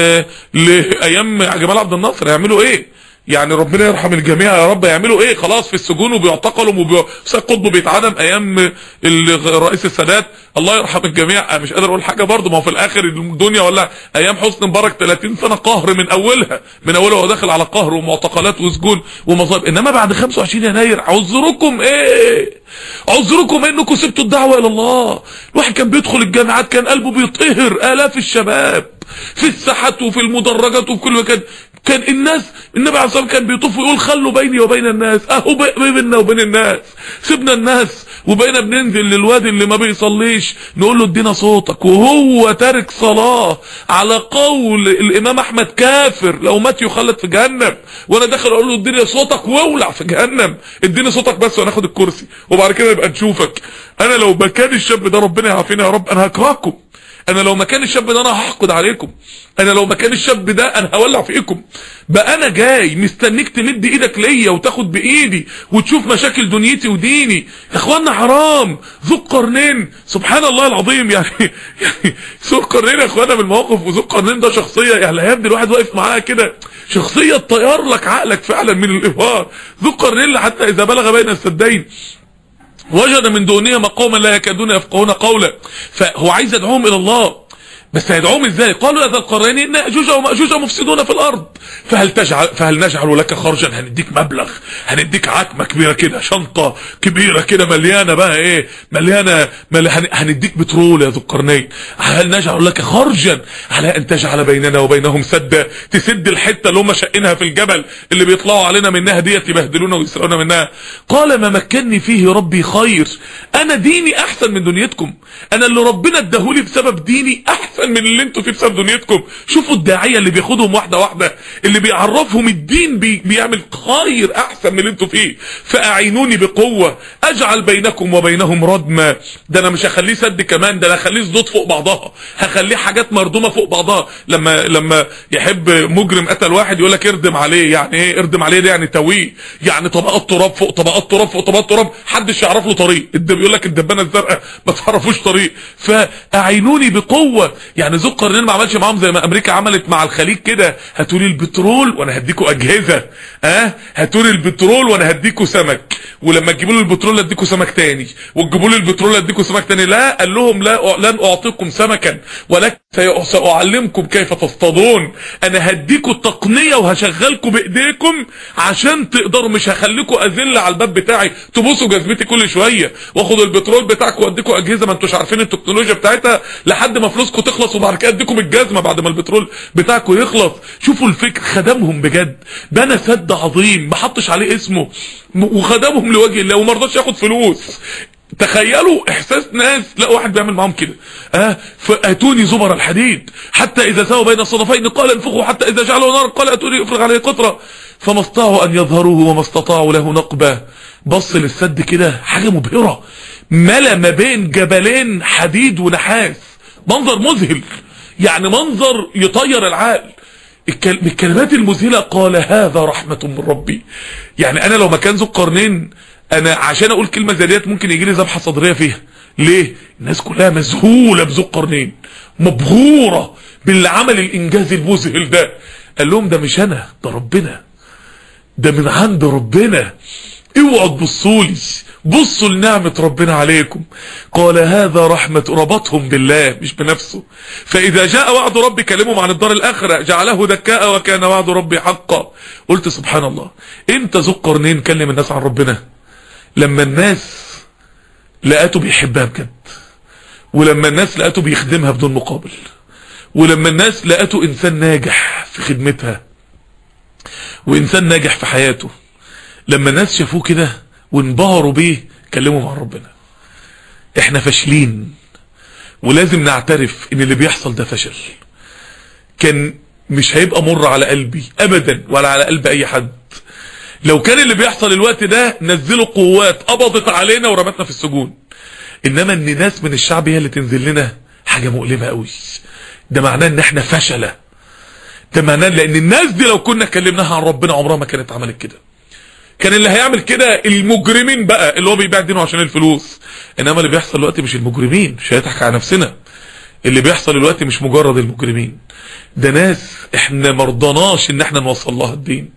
لايام جمال عبد الناصر هيعملوا ايه؟ يعني ربنا يرحم الجميع يا رب. يعملوا ايه؟ خلاص في السجون وبيعتقلوا وسيد قطب بيتعدم ايام الرئيس السادات الله يرحم الجميع. مش قادر اقول حاجه برضه، ما هو في الاخر الدنيا ولا ايام حسني مبارك ثلاثين سنه قهر من اولها من اولها هو داخل على قهر ومعتقلات وسجون ومصائب. انما بعد خمسة وعشرين يناير عذركم ايه؟ عذركم انكم سبتوا الدعوه الى الله. الواحد كان بيدخل الجامعات كان قلبه بيطهر، الاف الشباب في الساحات وفي المدرجات وفي كل مكان. كان الناس النبي عليه الصلاه والسلام كان بيطوف ويقول خلوا بيني وبين الناس، اهو بيننا وبين الناس، سيبنا الناس وبقينا بننزل للوادي اللي ما بيصليش نقول له ادينا صوتك، وهو تارك صلاه على قول الامام احمد كافر لو مات يخلد في جهنم، وانا داخل اقول له اديني صوتك واولع في جهنم، اديني صوتك بس وناخد الكرسي وبعد كده يبقى نشوفك. انا لو مكان الشاب ده ربنا يعافينا يا رب انا هكرهكم. انا لو مكان الشاب ده انا هحقد عليكم. انا لو مكان الشاب ده انا هولع فيكم. بقى انا جاي مستنيك تمد ايدك ليا وتاخد بايدي وتشوف مشاكل دنيتي وديني. يا اخوانا حرام. ذو القرنين سبحان الله العظيم يعني يعني ذو القرنين يا اخوانا بالموقف. وذو القرنين ده شخصيه يعني يا ابني الواحد واقف معاه كده شخصيه تطير لك عقلك فعلا من الابهار. ذو القرنين حتى اذا بلغ بين السدين وجد من دونهما قوما لا يكادون يفقهون قولا. فهو عايز يدعوهم الى الله، بس هيدعوهم ازاي؟ قالوا يا ذا القرنين ان ياجوج وماجوج مفسدون في الارض فهل تجعل فهل نجعل لك خرجا؟ هنديك مبلغ، هنديك عتمه كبيره كده، شنطه كبيره كده مليانه بقى ايه؟ مليانه مل... هنديك بترول يا ذو القرنين. هل نجعل لك خرجا على ان تجعل بيننا وبينهم سدا؟ تسد الحته اللي هم شقينها في الجبل اللي بيطلعوا علينا منها ديت يبهدلونا ويسرقونا منها. قال ما مكنني فيه ربي خير. انا ديني احسن من دنيتكم. انا اللي ربنا اداهولي بسبب ديني احسن من اللي انتوا فيه بسبب دنيتكم. شوفوا الداعيه اللي بياخدهم واحده واحده، اللي بيعرفهم الدين بي بيعمل خير احسن من اللي انتوا فيه. فاعينوني بقوه اجعل بينكم وبينهم ردما. ده انا مش هخليه سد كمان، ده انا هخليه سدود فوق بعضها، هخليه حاجات مردومه فوق بعضها. لما لما يحب مجرم قتل واحد يقول لك اردم عليه. يعني ايه اردم عليه؟ ده يعني تويه، يعني طبقات تراب فوق طبقات تراب فوق طبقات تراب، محدش يعرف له طريق. بيقول لك الدبانه الزرقاء ما تعرفوش طريق. فاعينوني بقوه. يعني ذو القرنين ما عملش معاهم زي ما امريكا عملت مع الخليج كده، هاتوا لي البترول وانا هديكوا اجهزه، اه هاتوا لي البترول وانا هديكوا سمك، ولما تجيبوا لي البترول اديكم سمك تاني، وتجيبوا لي البترول اديكم سمك تاني. لا، قال لهم لا، لن اعطيكم سمكا ولكن ساعلمكم كيف تصطادون. انا هديكم التقنيه وهشغلكم بايديكم عشان تقدروا، مش هخليكم اذل على الباب بتاعي تبوسوا جزمتي كل شويه، واخد البترول بتاعكم واديكم اجهزه ما انتوش عارفين التكنولوجيا بتاعتها لحد ما فلوسكم تخلص، وبعد كده اديكم الجزمه بعد ما البترول بتاعكم يخلص. شوفوا الفكر، خدمهم بجد، بنى سد عظيم ما حطش عليه اسمه وخدمهم لوجه الله وما رضاش ياخد فلوس. تخيلوا احساس ناس لا واحد بيعمل معاهم كده، اه فاتوني زبر الحديد حتى اذا ساووا بين الصدفين قال انفخوا حتى اذا جعلوا نار قال اتوني افرغ عليه قطره فما استطاعوا ان يظهروه وما استطاعوا له نقبه. بص للسد كده حاجه مبهره، ملا ما بين جبلين حديد ونحاس، منظر مذهل، يعني منظر يطير العقل. الكلمات المذهله قال هذا رحمه من ربي. يعني انا لو مكان ذو القرنين، انا عشان اقول كلمه زي ديت ممكن يجي لي ذبحه صدريه فيها. ليه؟ الناس كلها مذهوله بذو القرنين، مبهوره باللي عمل الانجاز المذهل ده. قال لهم ده مش انا، ده ربنا، ده من عند ربنا، اوعوا تبصوا لي، بصوا لنعمه ربنا عليكم. قال هذا رحمه، ربطهم بالله مش بنفسه. فاذا جاء وعد ربي، كلمهم عن الدار الاخره، جعله دكاء وكان وعد ربي حقا. قلت سبحان الله، امتى ذو القرنين كلم الناس عن ربنا؟ لما الناس لقاته بيحبها بجد، ولما الناس لقاته بيخدمها بدون مقابل، ولما الناس لقاته انسان ناجح في خدمتها وانسان ناجح في حياته. لما الناس شافوه كده وانبهروا بيه كلموا عن ربنا. احنا فاشلين ولازم نعترف ان اللي بيحصل ده فشل. كان مش هيبقى مر على قلبي ابدا ولا على قلب اي حد لو كان اللي بيحصل الوقت ده نزلوا قوات قبضت علينا ورمتنا في السجون. انما ان ناس من الشعب هي اللي تنزل لنا حاجه مؤلمه قوي. ده معناه ان احنا فشله، ده معناه لان الناس دي لو كنا كلمناها عن ربنا عمرها ما كانت عملت كده. كان اللي هيعمل كده المجرمين بقى اللي هو بيبيع دينه عشان الفلوس. انما اللي بيحصل دلوقتي مش المجرمين، مش هيضحك على نفسنا. اللي بيحصل دلوقتي مش مجرد المجرمين، ده ناس احنا مرضناش ان احنا نوصل لها الدين،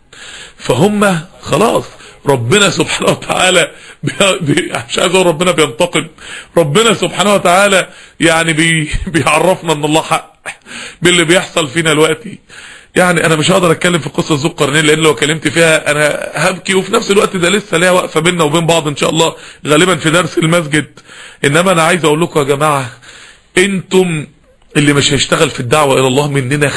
فهم خلاص ربنا سبحانه وتعالى بي... بي... مش عايز اقول ربنا بينتقم، ربنا سبحانه وتعالى يعني بي... بيعرفنا ان الله حق باللي بيحصل فينا دلوقتي. يعني انا مش هقدر اتكلم في قصه ذو القرنين لان لو اتكلمت فيها انا هبكي، وفي نفس الوقت ده لسه ليها وقفه بيننا وبين بعض ان شاء الله غالبا في درس المسجد. انما انا عايز اقول لكم يا جماعه، انتم اللي مش هيشتغل في الدعوه الى الله مننا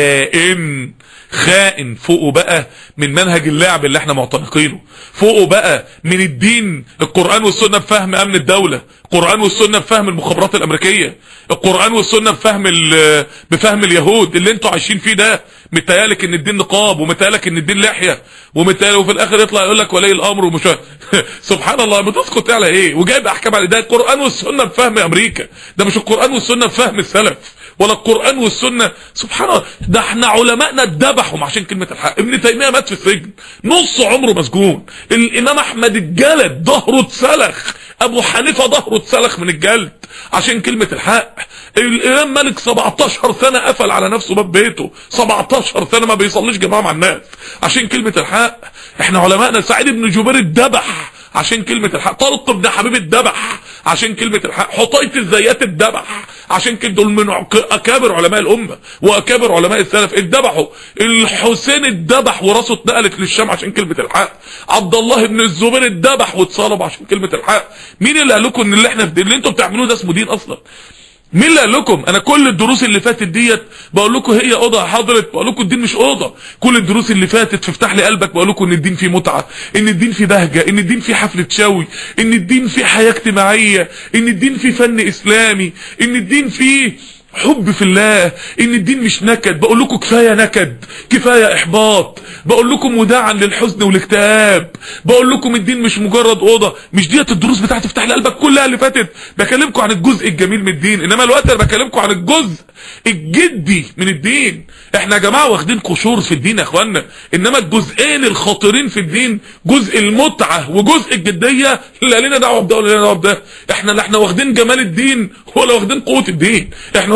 خائن، خائن. فوقوا بقى من منهج اللعب اللي احنا معتنقينه، فوقوا بقى من الدين. القرآن والسنة بفهم امن الدولة، القرآن والسنة بفهم المخابرات الامريكية، القرآن والسنة بفهم بفهم اليهود اللي انتوا عايشين فيه ده. متهيألك ان الدين نقاب، ومتهيألك ان الدين لحية، ومتهيألك وفي الاخر يطلع يقول لك ولي الامر ومش سبحان الله. بتسكت على ايه وجايب احكام على ده؟ القرآن والسنة بفهم امريكا، ده مش القرآن والسنة بفهم السلف ولا القرآن والسنة. سبحان الله، ده احنا علماءنا اتذبحوا عشان كلمة الحق. ابن تيمية مات في السجن، نص عمره مسجون. الامام احمد اتجلد، ظهره اتسلخ. ابو حنيفة ظهره اتسلخ من الجلد عشان كلمة الحق. الامام مالك سبعتاشر سنة قفل على نفسه باب بيته، سبعتاشر سنة ما بيصليش جماعة مع الناس عشان كلمة الحق. احنا علماءنا سعيد بن جبير اتذبح عشان كلمة الحق، طارق بن حبيب اتذبح عشان كلمة الحق، حطيت الزيات اتذبح عشان كده. دول من اكابر علماء الامه واكابر علماء السلف اتذبحوا. الحسين اتذبح وراسه اتنقلت للشام عشان كلمة الحق. عبد الله بن الزبير اتذبح واتصلب عشان كلمة الحق. مين اللي قال لكم ان اللي احنا اللي انتوا بتعملوه ده اسمه دين اصلا؟ مين اللي قال لكم؟ انا كل الدروس اللي فاتت ديت بقول لكم هي اوضه حضرت، بقول لكم الدين مش اوضه. كل الدروس اللي فاتت في افتح لي قلبك بقول لكم ان الدين فيه متعه، ان الدين فيه بهجه، ان الدين فيه حفله شوي، ان الدين فيه حياه اجتماعيه، ان الدين فيه فن اسلامي، ان الدين فيه حب في الله، ان الدين مش نكد. بقول لكم كفايه نكد، كفايه احباط. بقول لكم وداعا للحزن والاكتئاب. بقول لكم الدين مش مجرد اوضه. مش ديت الدروس بتاعت افتح لي قلبك كلها اللي فاتت؟ بكلمكم عن الجزء الجميل من الدين، انما الوقت انا بكلمكم عن الجزء الجدي من الدين. احنا يا جماعه واخدين قشور في الدين يا اخوانا، انما الجزئين الخطيرين في الدين جزء المتعه وجزء الجديه لا لنا دعوه بده ولا لنا دعوه بده. احنا لا احنا واخدين جمال الدين ولا واخدين قوه الدين، احنا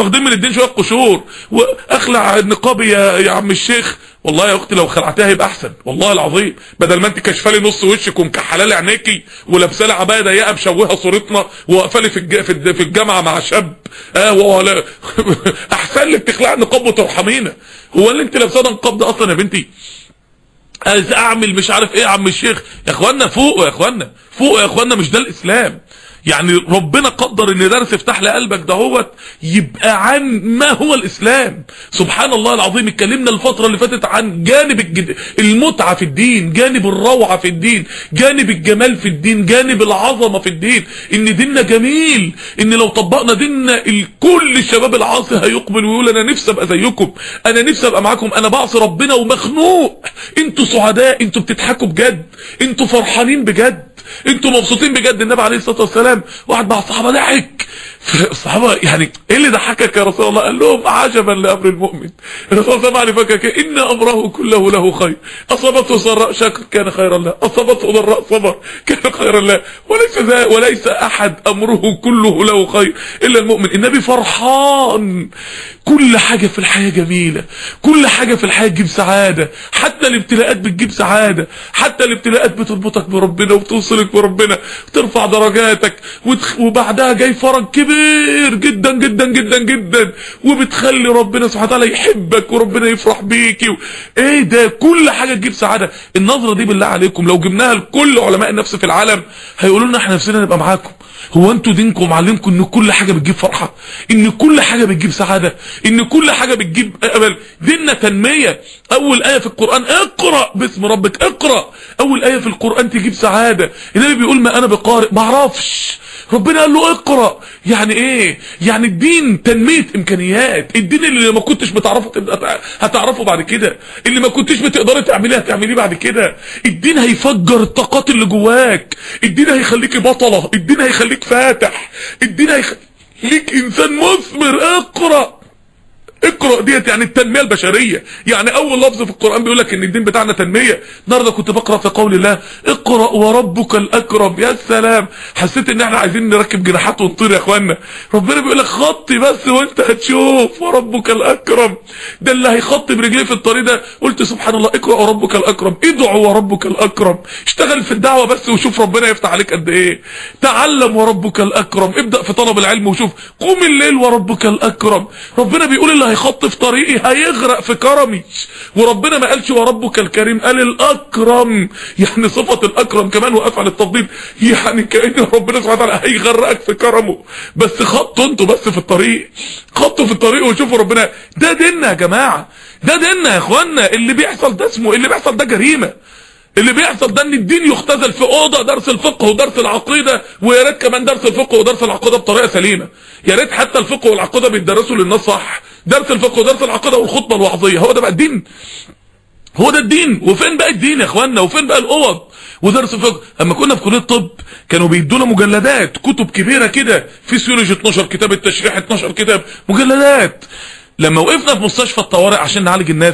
واخدين من الدين شويه قشور. واخلع النقاب يا يا عم الشيخ، والله يا اختي لو خلعتها هيبقى احسن والله العظيم، بدل ما انت كشفالي نص وشك ومكحله لي عينيكي ولابسه لي عبايه ضيقه مشوهه صورتنا وواقفه لي في الج... في, الد... في الجامعه مع شاب اه ولا احسن لك تخلع النقاب وترحمينا. هو اللي انت لابساه ده نقاب ده اصلا يا بنتي؟ عايز اعمل مش عارف ايه يا عم الشيخ. يا اخوانا فوقوا يا اخوانا فوقوا يا اخوانا، مش ده الاسلام. يعني ربنا قدر ان درس افتح لي قلبك دهوت يبقى عن ما هو الاسلام. سبحان الله العظيم. اتكلمنا الفتره اللي فاتت عن جانب الجد... المتعه في الدين، جانب الروعه في الدين، جانب الجمال في الدين، جانب العظمه في الدين، ان ديننا جميل، ان لو طبقنا ديننا كل الشباب العاصي هيقبل ويقول انا نفسي ابقى زيكم، انا نفسي ابقى معاكم، انا بعصي ربنا ومخنوق، انتوا سعداء، انتوا بتضحكوا بجد، انتوا فرحانين بجد، انتوا مبسوطين بجد. النبي عليه الصلاه والسلام واحد مع الصحابه ضحك، الصحابه يعني ايه اللي ضحكك يا رسول الله؟ قال لهم عجبا لامر المؤمن. الرسول صلى الله عليه وسلم فكر ان امره كله له خير، اصابته سراء شكر كان خيرا له، اصابته ضراء صبر كان خيرا له، وليس ذا وليس احد امره كله له خير الا المؤمن. النبي فرحان، كل حاجه في الحياه جميله، كل حاجه في الحياه تجيب سعاده، حتى الابتلاءات بتجيب سعاده، حتى الابتلاءات بتربطك بربنا وبتوصلك بربنا وترفع درجاتك، وبعدها جاي فرج كبير جدا جدا جدا جدا وبتخلي ربنا سبحانه وتعالى يحبك وربنا يفرح بيك و... ايه ده، كل حاجه تجيب سعاده. النظره دي بالله عليكم لو جبناها لكل علماء النفس في العالم هيقولوا لنا احنا نفسنا نبقى معاكم. هو انتوا دينكم معلمكم ان كل حاجه بتجيب فرحه، ان كل حاجه بتجيب سعاده، ان كل حاجه بتجيب امل؟ ديننا تنميه. اول ايه في القران اقرا باسم ربك، اقرا اول ايه في القران تجيب سعاده. النبي بيقول ما انا بقارئ ما اعرفش، ربنا قال له اقرا. يعني ايه؟ يعني الدين تنميه امكانيات. الدين اللي ما كنتش بتعرفه تبقى هتعرفه بعد كده، اللي ما كنتش بتقدري تعمليه هتعمليه بعد كده. الدين هيفجر الطاقات اللي جواك، الدين هيخليك بطله، الدين هيخليك فاتح، الدين هيخليك انسان مثمر. اقرا اقرا ديت يعني التنميه البشريه. يعني اول لفظ في القران بيقول لك ان الدين بتاعنا تنميه. النهارده كنت بقرا في قول الله اقرا وربك الاكرم. يا سلام، حسيت ان احنا عايزين نركب جناحات ونطير يا اخوانا. ربنا بيقول لك خطي بس وانت هتشوف وربك الاكرم. ده اللي هيخطي برجليه في الطريق ده. قلت سبحان الله، اقرا وربك الاكرم، ادعوا وربك الاكرم، اشتغل في الدعوه بس وشوف ربنا يفتح عليك قد ايه. تعلم وربك الاكرم، ابدا في طلب العلم وشوف. قوم الليل وربك الاكرم. ربنا بيقول اللي هيخط في طريقي هيغرق في كرمي. وربنا ما قالش وربك الكريم، قال الاكرم، يعني صفه الاكرم كمان وافعل التفضيل، يعني كأن ربنا سبحانه وتعالى هيغرقك في كرمه. بس خطوا انتوا بس في الطريق، خطوا في الطريق وشوفوا ربنا. ده ديننا يا جماعه، ده ديننا يا اخوانا. اللي بيحصل ده اسمه، اللي بيحصل ده جريمه. اللي بيحصل ده ان الدين يختزل في اوضه درس الفقه ودرس العقيده، ويا ريت كمان درس الفقه ودرس العقيده بطريقه سليمه. يا ريت حتى الفقه والعقيده بيدرسوا للناس صح، درس الفقه ودرس العقيده والخطبه الوعظيه. هو ده بقى الدين، هو ده الدين. وفين بقى الدين يا اخوانا؟ وفين بقى الاوض ودرس الفقه؟ اما كنا في كليه الطب كانوا بيدونا مجلدات، كتب كبيره كده، فيسيولوجي اتناشر كتاب، التشريح اتناشر كتاب، مجلدات. لما وقفنا في مستشفى الطوارئ عشان نعالج الناس،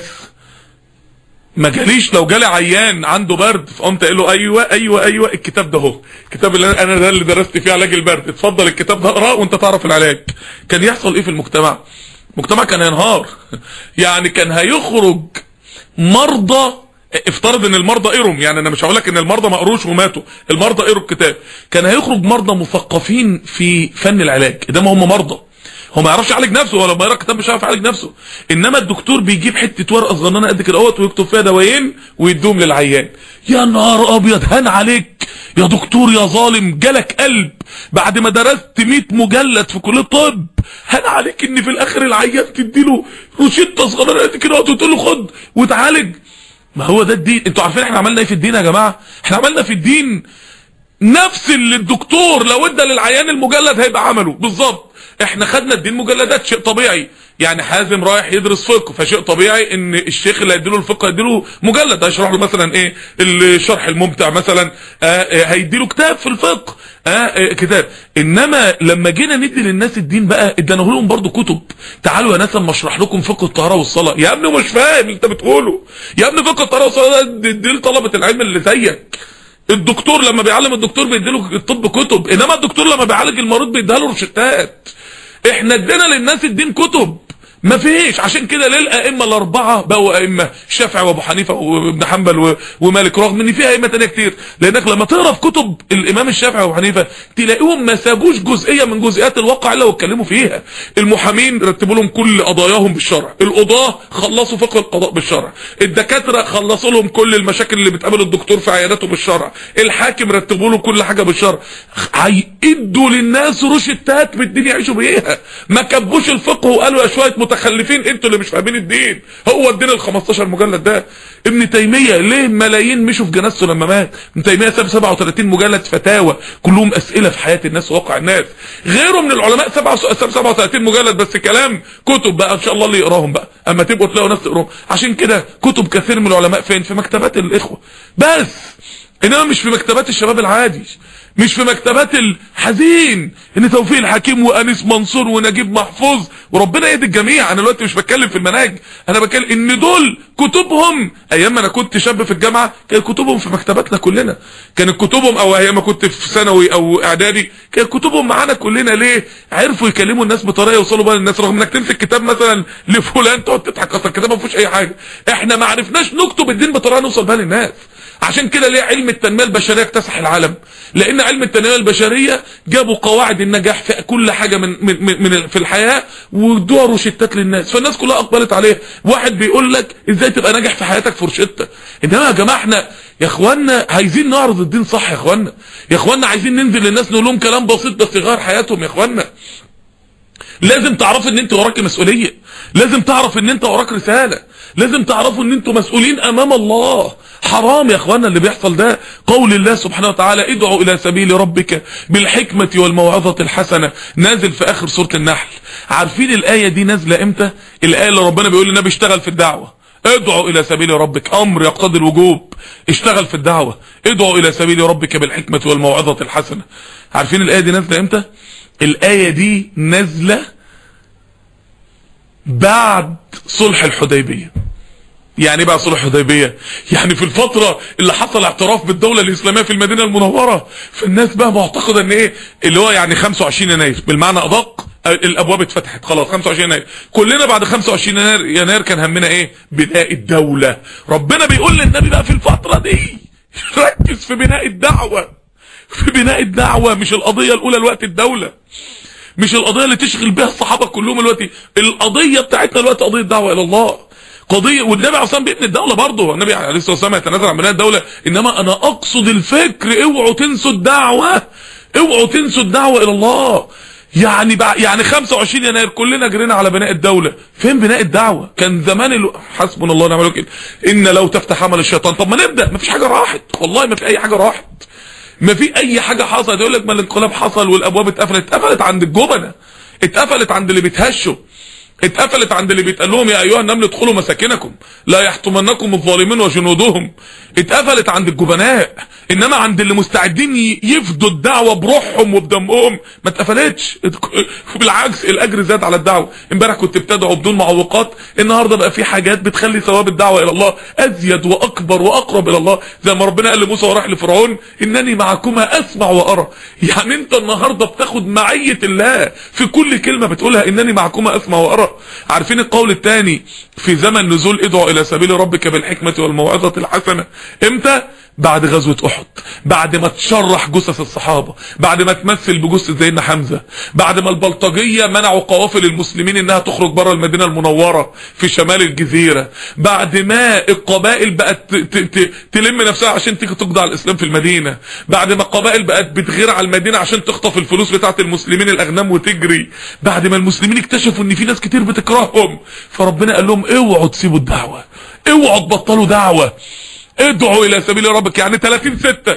ما جاليش لو جالي عيان عنده برد فقمت قايل له ايوه ايوه ايوه الكتاب ده اهو، الكتاب اللي انا ده اللي درست فيه علاج البرد، اتفضل الكتاب ده اقراه وانت تعرف العلاج. كان يحصل ايه في المجتمع؟ المجتمع كان ينهار. يعني كان هيخرج مرضى، افترض ان المرضى قروا، يعني انا مش هقول لك ان المرضى ما قروش وماتوا، المرضى قروا الكتاب. كان هيخرج مرضى مثقفين في فن العلاج، ده ما هم مرضى، هو ما يعرفش يعالج نفسه، ولا ما يقرا كتاب مش عارف يعالج نفسه. انما الدكتور بيجيب حته ورقه صغننه قد كده اهوت ويكتب فيها دوايين ويدوهم للعيان. يا نهار ابيض، هان عليك يا دكتور يا ظالم، جالك قلب بعد ما درست مية مجلد في كليه الطب، هان عليك ان في الاخر العيان تديله روشته صغننه قد كده وتقول له خد وتعالج. ما هو ده الدين. انتوا عارفين احنا عملنا ايه في الدين يا جماعه؟ احنا عملنا في الدين نفس اللي الدكتور لو ادى للعيان المجلد هيبقى عمله بالظبط. احنا خدنا الدين مجلدات، شيء طبيعي. يعني حازم رايح يدرس فقه، فشيء طبيعي ان الشيخ اللي هيديله الفقه هيديله مجلد، هيشرح له مثلا ايه الشرح الممتع مثلا، آه هيديله كتاب في الفقه، آه آه كتاب. انما لما جينا ندي للناس الدين بقى ادينا لهم برضو كتب. تعالوا يا ناس اما اشرح لكم فقه الطهاره والصلاه. يا ابني مش فاهم اللي انت بتقوله يا ابني، فقه الطهاره والصلاه ده دي لطلبه العلم اللي زيك. الدكتور لما بيعلم الدكتور بيديله الطب كتب، انما الدكتور لما بيعالج المريض بيديها له روشتات. احنا ادينا للناس الدين كتب ما فيش. عشان كده ليه الائمه الاربعه بقوا ائمه الشافعي وابو حنيفه وابن حنبل ومالك، رغم ان في ائمه ثانيه كتير. لانك لما تقرا في كتب الامام الشافعي وابو حنيفه تلاقيهم ما سابوش جزئيه من جزئيات الواقع الا واتكلموا فيها. المحامين رتبوا لهم كل قضاياهم بالشرع، القضاه خلصوا فقه القضاء بالشرع، الدكاتره خلصوا لهم كل المشاكل اللي بتقابل الدكتور في عيادته بالشرع، الحاكم رتبوا له كل حاجه بالشرع. هيدوا للناس روشتات بالدين يعيشوا بيها، ما كبوش الفقه وقالوا يا شويه متخلفين انتوا اللي مش فاهمين الدين. هو الدين ال خمستاشر مجلد ده. ابن تيميه ليه ملايين مشوا في جنازته لما مات؟ ابن تيميه ساب سبعة وثلاثين مجلد فتاوى كلهم اسئله في حياه الناس وواقع الناس. غيره من العلماء ساب سبعة وثلاثين مجلد بس كلام، كتب بقى ان شاء الله اللي يقراهم بقى اما تبقوا تلاقوا ناس تقراهم. عشان كده كتب كثير من العلماء فين؟ في مكتبات الاخوه بس، انما مش في مكتبات الشباب العادي، مش في مكتبات الحزين ان توفيق الحكيم وانيس منصور ونجيب محفوظ وربنا يهدي الجميع. انا دلوقتي مش بتكلم في المناهج، انا بتكلم ان دول كتبهم ايام ما انا كنت شاب في الجامعه كانت كتبهم في مكتباتنا كلنا، كانت كتبهم، او ايام ما كنت في ثانوي او اعدادي كانت كتبهم معانا كلنا. ليه؟ عرفوا يكلموا الناس بطريقه يوصلوا بها للناس، رغم انك تمسك كتاب مثلا لفلان تقعد تضحك اصلا الكتاب ما فيهوش اي حاجه. احنا ما عرفناش نكتب الدين بطريقه نوصل بها للناس. عشان كده ليه علم التنميه البشريه اكتسح العالم؟ لان علم التنميه البشريه جابوا قواعد النجاح في كل حاجه من من, من في الحياه وادوها روشتات للناس، فالناس كلها اقبلت عليه. واحد بيقول لك ازاي تبقى ناجح في حياتك في روشته. انما يا جماعه احنا يا اخوانا عايزين نعرض الدين صح يا اخوانا، يا اخوانا عايزين ننزل للناس نقول لهم كلام بسيط بس يغير حياتهم يا اخوانا. لازم تعرفوا ان انت وراك مسؤوليه، لازم تعرف ان انت وراك رساله، لازم تعرفوا ان انتوا مسؤولين امام الله. حرام يا اخوانا اللي بيحصل ده. قول الله سبحانه وتعالى ادعوا الى سبيل ربك بالحكمه والموعظه الحسنه، نازل في اخر سوره النحل. عارفين الايه دي نازله امتى؟ الايه اللي ربنا بيقول للنبي اشتغل في الدعوه، ادعوا الى سبيل ربك، امر يقتضي الوجوب، اشتغل في الدعوه، ادعوا الى سبيل ربك بالحكمه والموعظه الحسنه. عارفين الايه دي نازله امتى؟ الايه دي نازله بعد صلح الحديبيه. يعني بقى صلح الحديبيه يعني في الفتره اللي حصل اعتراف بالدوله الاسلاميه في المدينه المنوره، فالناس بقى معتقده ان ايه اللي هو يعني خمسة وعشرين يناير بالمعنى ادق، الابواب اتفتحت خلاص خمسة وعشرين يناير. كلنا بعد خمسة وعشرين يناير يناير كان همنا ايه؟ بناء الدوله. ربنا بيقول للنبي بقى في الفتره دي ركز في بناء الدعوه، في بناء الدعوه، مش القضيه الاولى الوقت الدوله، مش القضيه اللي تشغل بها الصحابه كلهم دلوقتي. القضيه بتاعتنا دلوقتي قضيه دعوه الى الله، قضيه. والنبي عليه الصلاه والسلام بيبني الدوله برضه، النبي عليه الصلاه والسلام يتنازل عن بناء الدوله، انما انا اقصد الفكر. اوعوا تنسوا الدعوه، اوعوا تنسوا الدعوه الى الله. يعني بع... يعني خمسة وعشرين يناير كلنا جرينا على بناء الدوله، فين بناء الدعوه؟ كان زمان ال... حسبنا الله ونعم الوكيل، ان لو تفتح عمل الشيطان. طب ما نبدا، ما فيش حاجه راحت، والله ما في اي حاجه راحت، ما في اي حاجه حصلت. يقول لك ما الانقلاب حصل والابواب اتقفلت، اتقفلت عند الجبنه، اتقفلت عند اللي بيتهشوا، اتقفلت عند اللي بيتقال لهم يا ايها النمل ادخلوا مساكنكم لا يحطمنكم الظالمين وجنودهم، اتقفلت عند الجبناء. انما عند اللي مستعدين يفدوا الدعوه بروحهم وبدمهم ما اتقفلتش، بالعكس الاجر زاد على الدعوه. امبارح كنت بتدعو بدون معوقات، النهارده بقى في حاجات بتخلي ثواب الدعوه الى الله ازيد واكبر واقرب الى الله، زي ما ربنا قال لموسى وراح لفرعون انني معكما اسمع وارى. يعني انت النهارده بتاخد معيه الله في كل كلمه بتقولها، انني معكما اسمع وارى. عارفين القول الثاني في زمن نزول ادعوا الى سبيل ربك بالحكمه والموعظه الحسنه امتى؟ بعد غزوه احد، بعد ما تشرح جثث الصحابه، بعد ما تمثل بجثه سيدنا حمزه، بعد ما البلطجيه منعوا قوافل المسلمين انها تخرج بره المدينه المنوره في شمال الجزيره، بعد ما القبائل بقت تلم نفسها عشان تيجي تقضي على الاسلام في المدينه، بعد ما القبائل بقت بتغير على المدينه عشان تخطف الفلوس بتاعه المسلمين الاغنام وتجري، بعد ما المسلمين اكتشفوا ان في ناس كتير بتكرههم، فربنا قال لهم اوعوا تسيبوا الدعوه، اوعوا تبطلوا دعوه، ادعوا الى سبيل ربك. يعني ثلاثين ستة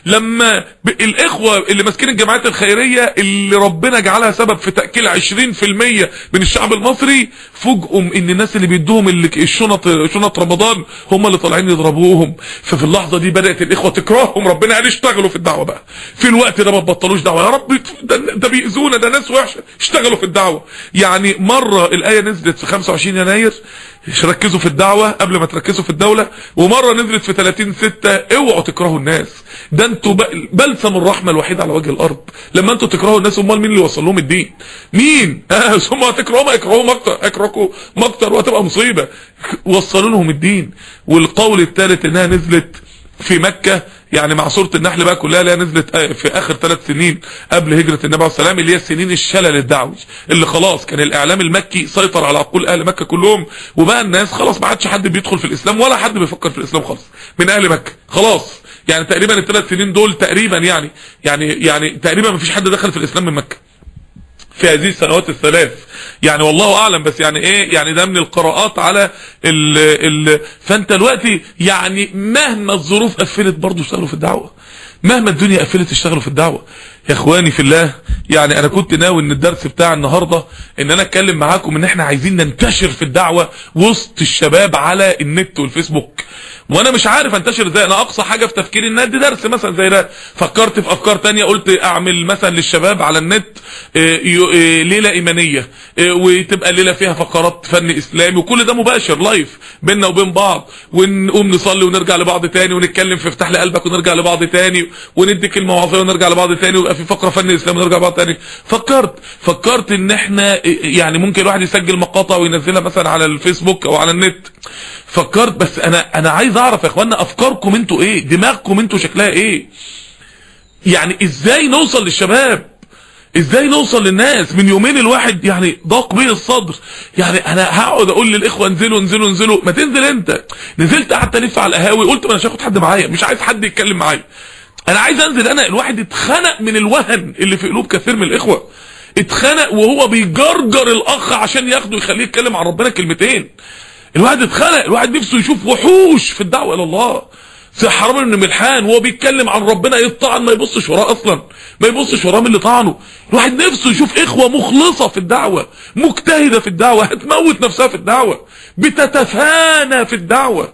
لما الاخوه اللي ماسكين الجمعيات الخيريه اللي ربنا جعلها سبب في تاكيل عشرين في المية من الشعب المصري، فوجئوا ان الناس اللي بيدوهم اللي الشنط شنط رمضان هم اللي طالعين يضربوهم. ففي اللحظه دي بدات الاخوه تكرههم، ربنا قال اشتغلوا في الدعوه بقى في الوقت ده، ما تبطلوش دعوه يا رب، ده, ده بيأذونا، ده ناس وحشه، اشتغلوا في الدعوه. يعني مره الايه نزلت في خمسة وعشرين يناير ركزوا في الدعوه قبل ما تركزوا في الدوله، ومره نزلت في ثلاثين ستة اوعوا تكرهوا الناس. ده انتوا بلسم الرحمه الوحيد على وجه الارض. لما انتوا تكرهوا الناس، امال مين اللي يوصل لهم الدين؟ مين؟ اه ثم هتكرهوا ما يكرهوهم اكتر، اكرهوا اكتر وهتبقى مصيبه. وصلوا لهم الدين. والقول الثالث انها نزلت في مكة، يعني مع سورة النحل بقى كلها، اللي هي نزلت في اخر ثلاث سنين قبل هجرة النبي عليه السلام، اللي هي السنين الشلل الدعوي، اللي خلاص كان الاعلام المكي سيطر على عقول اهل مكة كلهم، وبقى الناس خلاص ما عادش حد بيدخل في الاسلام ولا حد بيفكر في الاسلام خالص من اهل مكة خلاص. يعني تقريبا الثلاث سنين دول تقريبا يعني يعني يعني تقريبا ما فيش حد دخل في الاسلام من مكة في هذه السنوات الثلاث، يعني والله اعلم، بس يعني ايه، يعني ده من القراءات على ال ال فانت دلوقتي يعني مهما الظروف قفلت برضه اشتغلوا في الدعوه، مهما الدنيا قفلت اشتغلوا في الدعوه. يا اخواني في الله، يعني انا كنت ناوي ان الدرس بتاع النهارده ان انا اتكلم معاكم ان احنا عايزين ننتشر في الدعوه وسط الشباب على النت والفيسبوك، وانا مش عارف انتشر ازاي. انا اقصى حاجه في تفكيري ان ادي درس مثلا زي ده. فكرت في افكار تانية، قلت اعمل مثلا للشباب على النت ليله ايمانيه، وتبقى ليله فيها فقرات فن اسلامي، وكل ده مباشر لايف بيننا وبين بعض، ونقوم نصلي ونرجع لبعض تاني، ونتكلم في افتح لي قلبك ونرجع لبعض تاني، وندي كلمه وعظيه ونرجع لبعض تاني، ويبقى في فقره فن اسلامي ونرجع لبعض تاني. فكرت فكرت ان احنا يعني ممكن الواحد يسجل مقاطع وينزلها مثلا على الفيسبوك او على النت. فكرت، بس انا انا عايز اعرف يا اخوانا افكاركم انتوا ايه، دماغكم انتوا شكلها ايه، يعني ازاي نوصل للشباب، ازاي نوصل للناس. من يومين الواحد يعني ضاق بيه الصدر، يعني انا هقعد اقول للاخوه انزلوا انزلوا انزلوا، ما تنزل انت. نزلت قعدت الف على القهاوي، قلت ما انا مش هاخد حد معايا، مش عايز حد يتكلم معايا، انا عايز انزل انا. الواحد اتخنق من الوهن اللي في قلوب كثير من الاخوه، اتخنق وهو بيجرجر الاخ عشان ياخده يخليه يتكلم عن ربنا كلمتين. الواحد اتخلق، الواحد نفسه يشوف وحوش في الدعوه الى الله. زي حرام بن ملحان وهو بيتكلم عن ربنا يطعن ما يبصش وراه اصلا، ما يبصش وراه من اللي طعنه. الواحد نفسه يشوف اخوه مخلصه في الدعوه، مجتهده في الدعوه، هتموت نفسها في الدعوه، بتتفانى في الدعوه،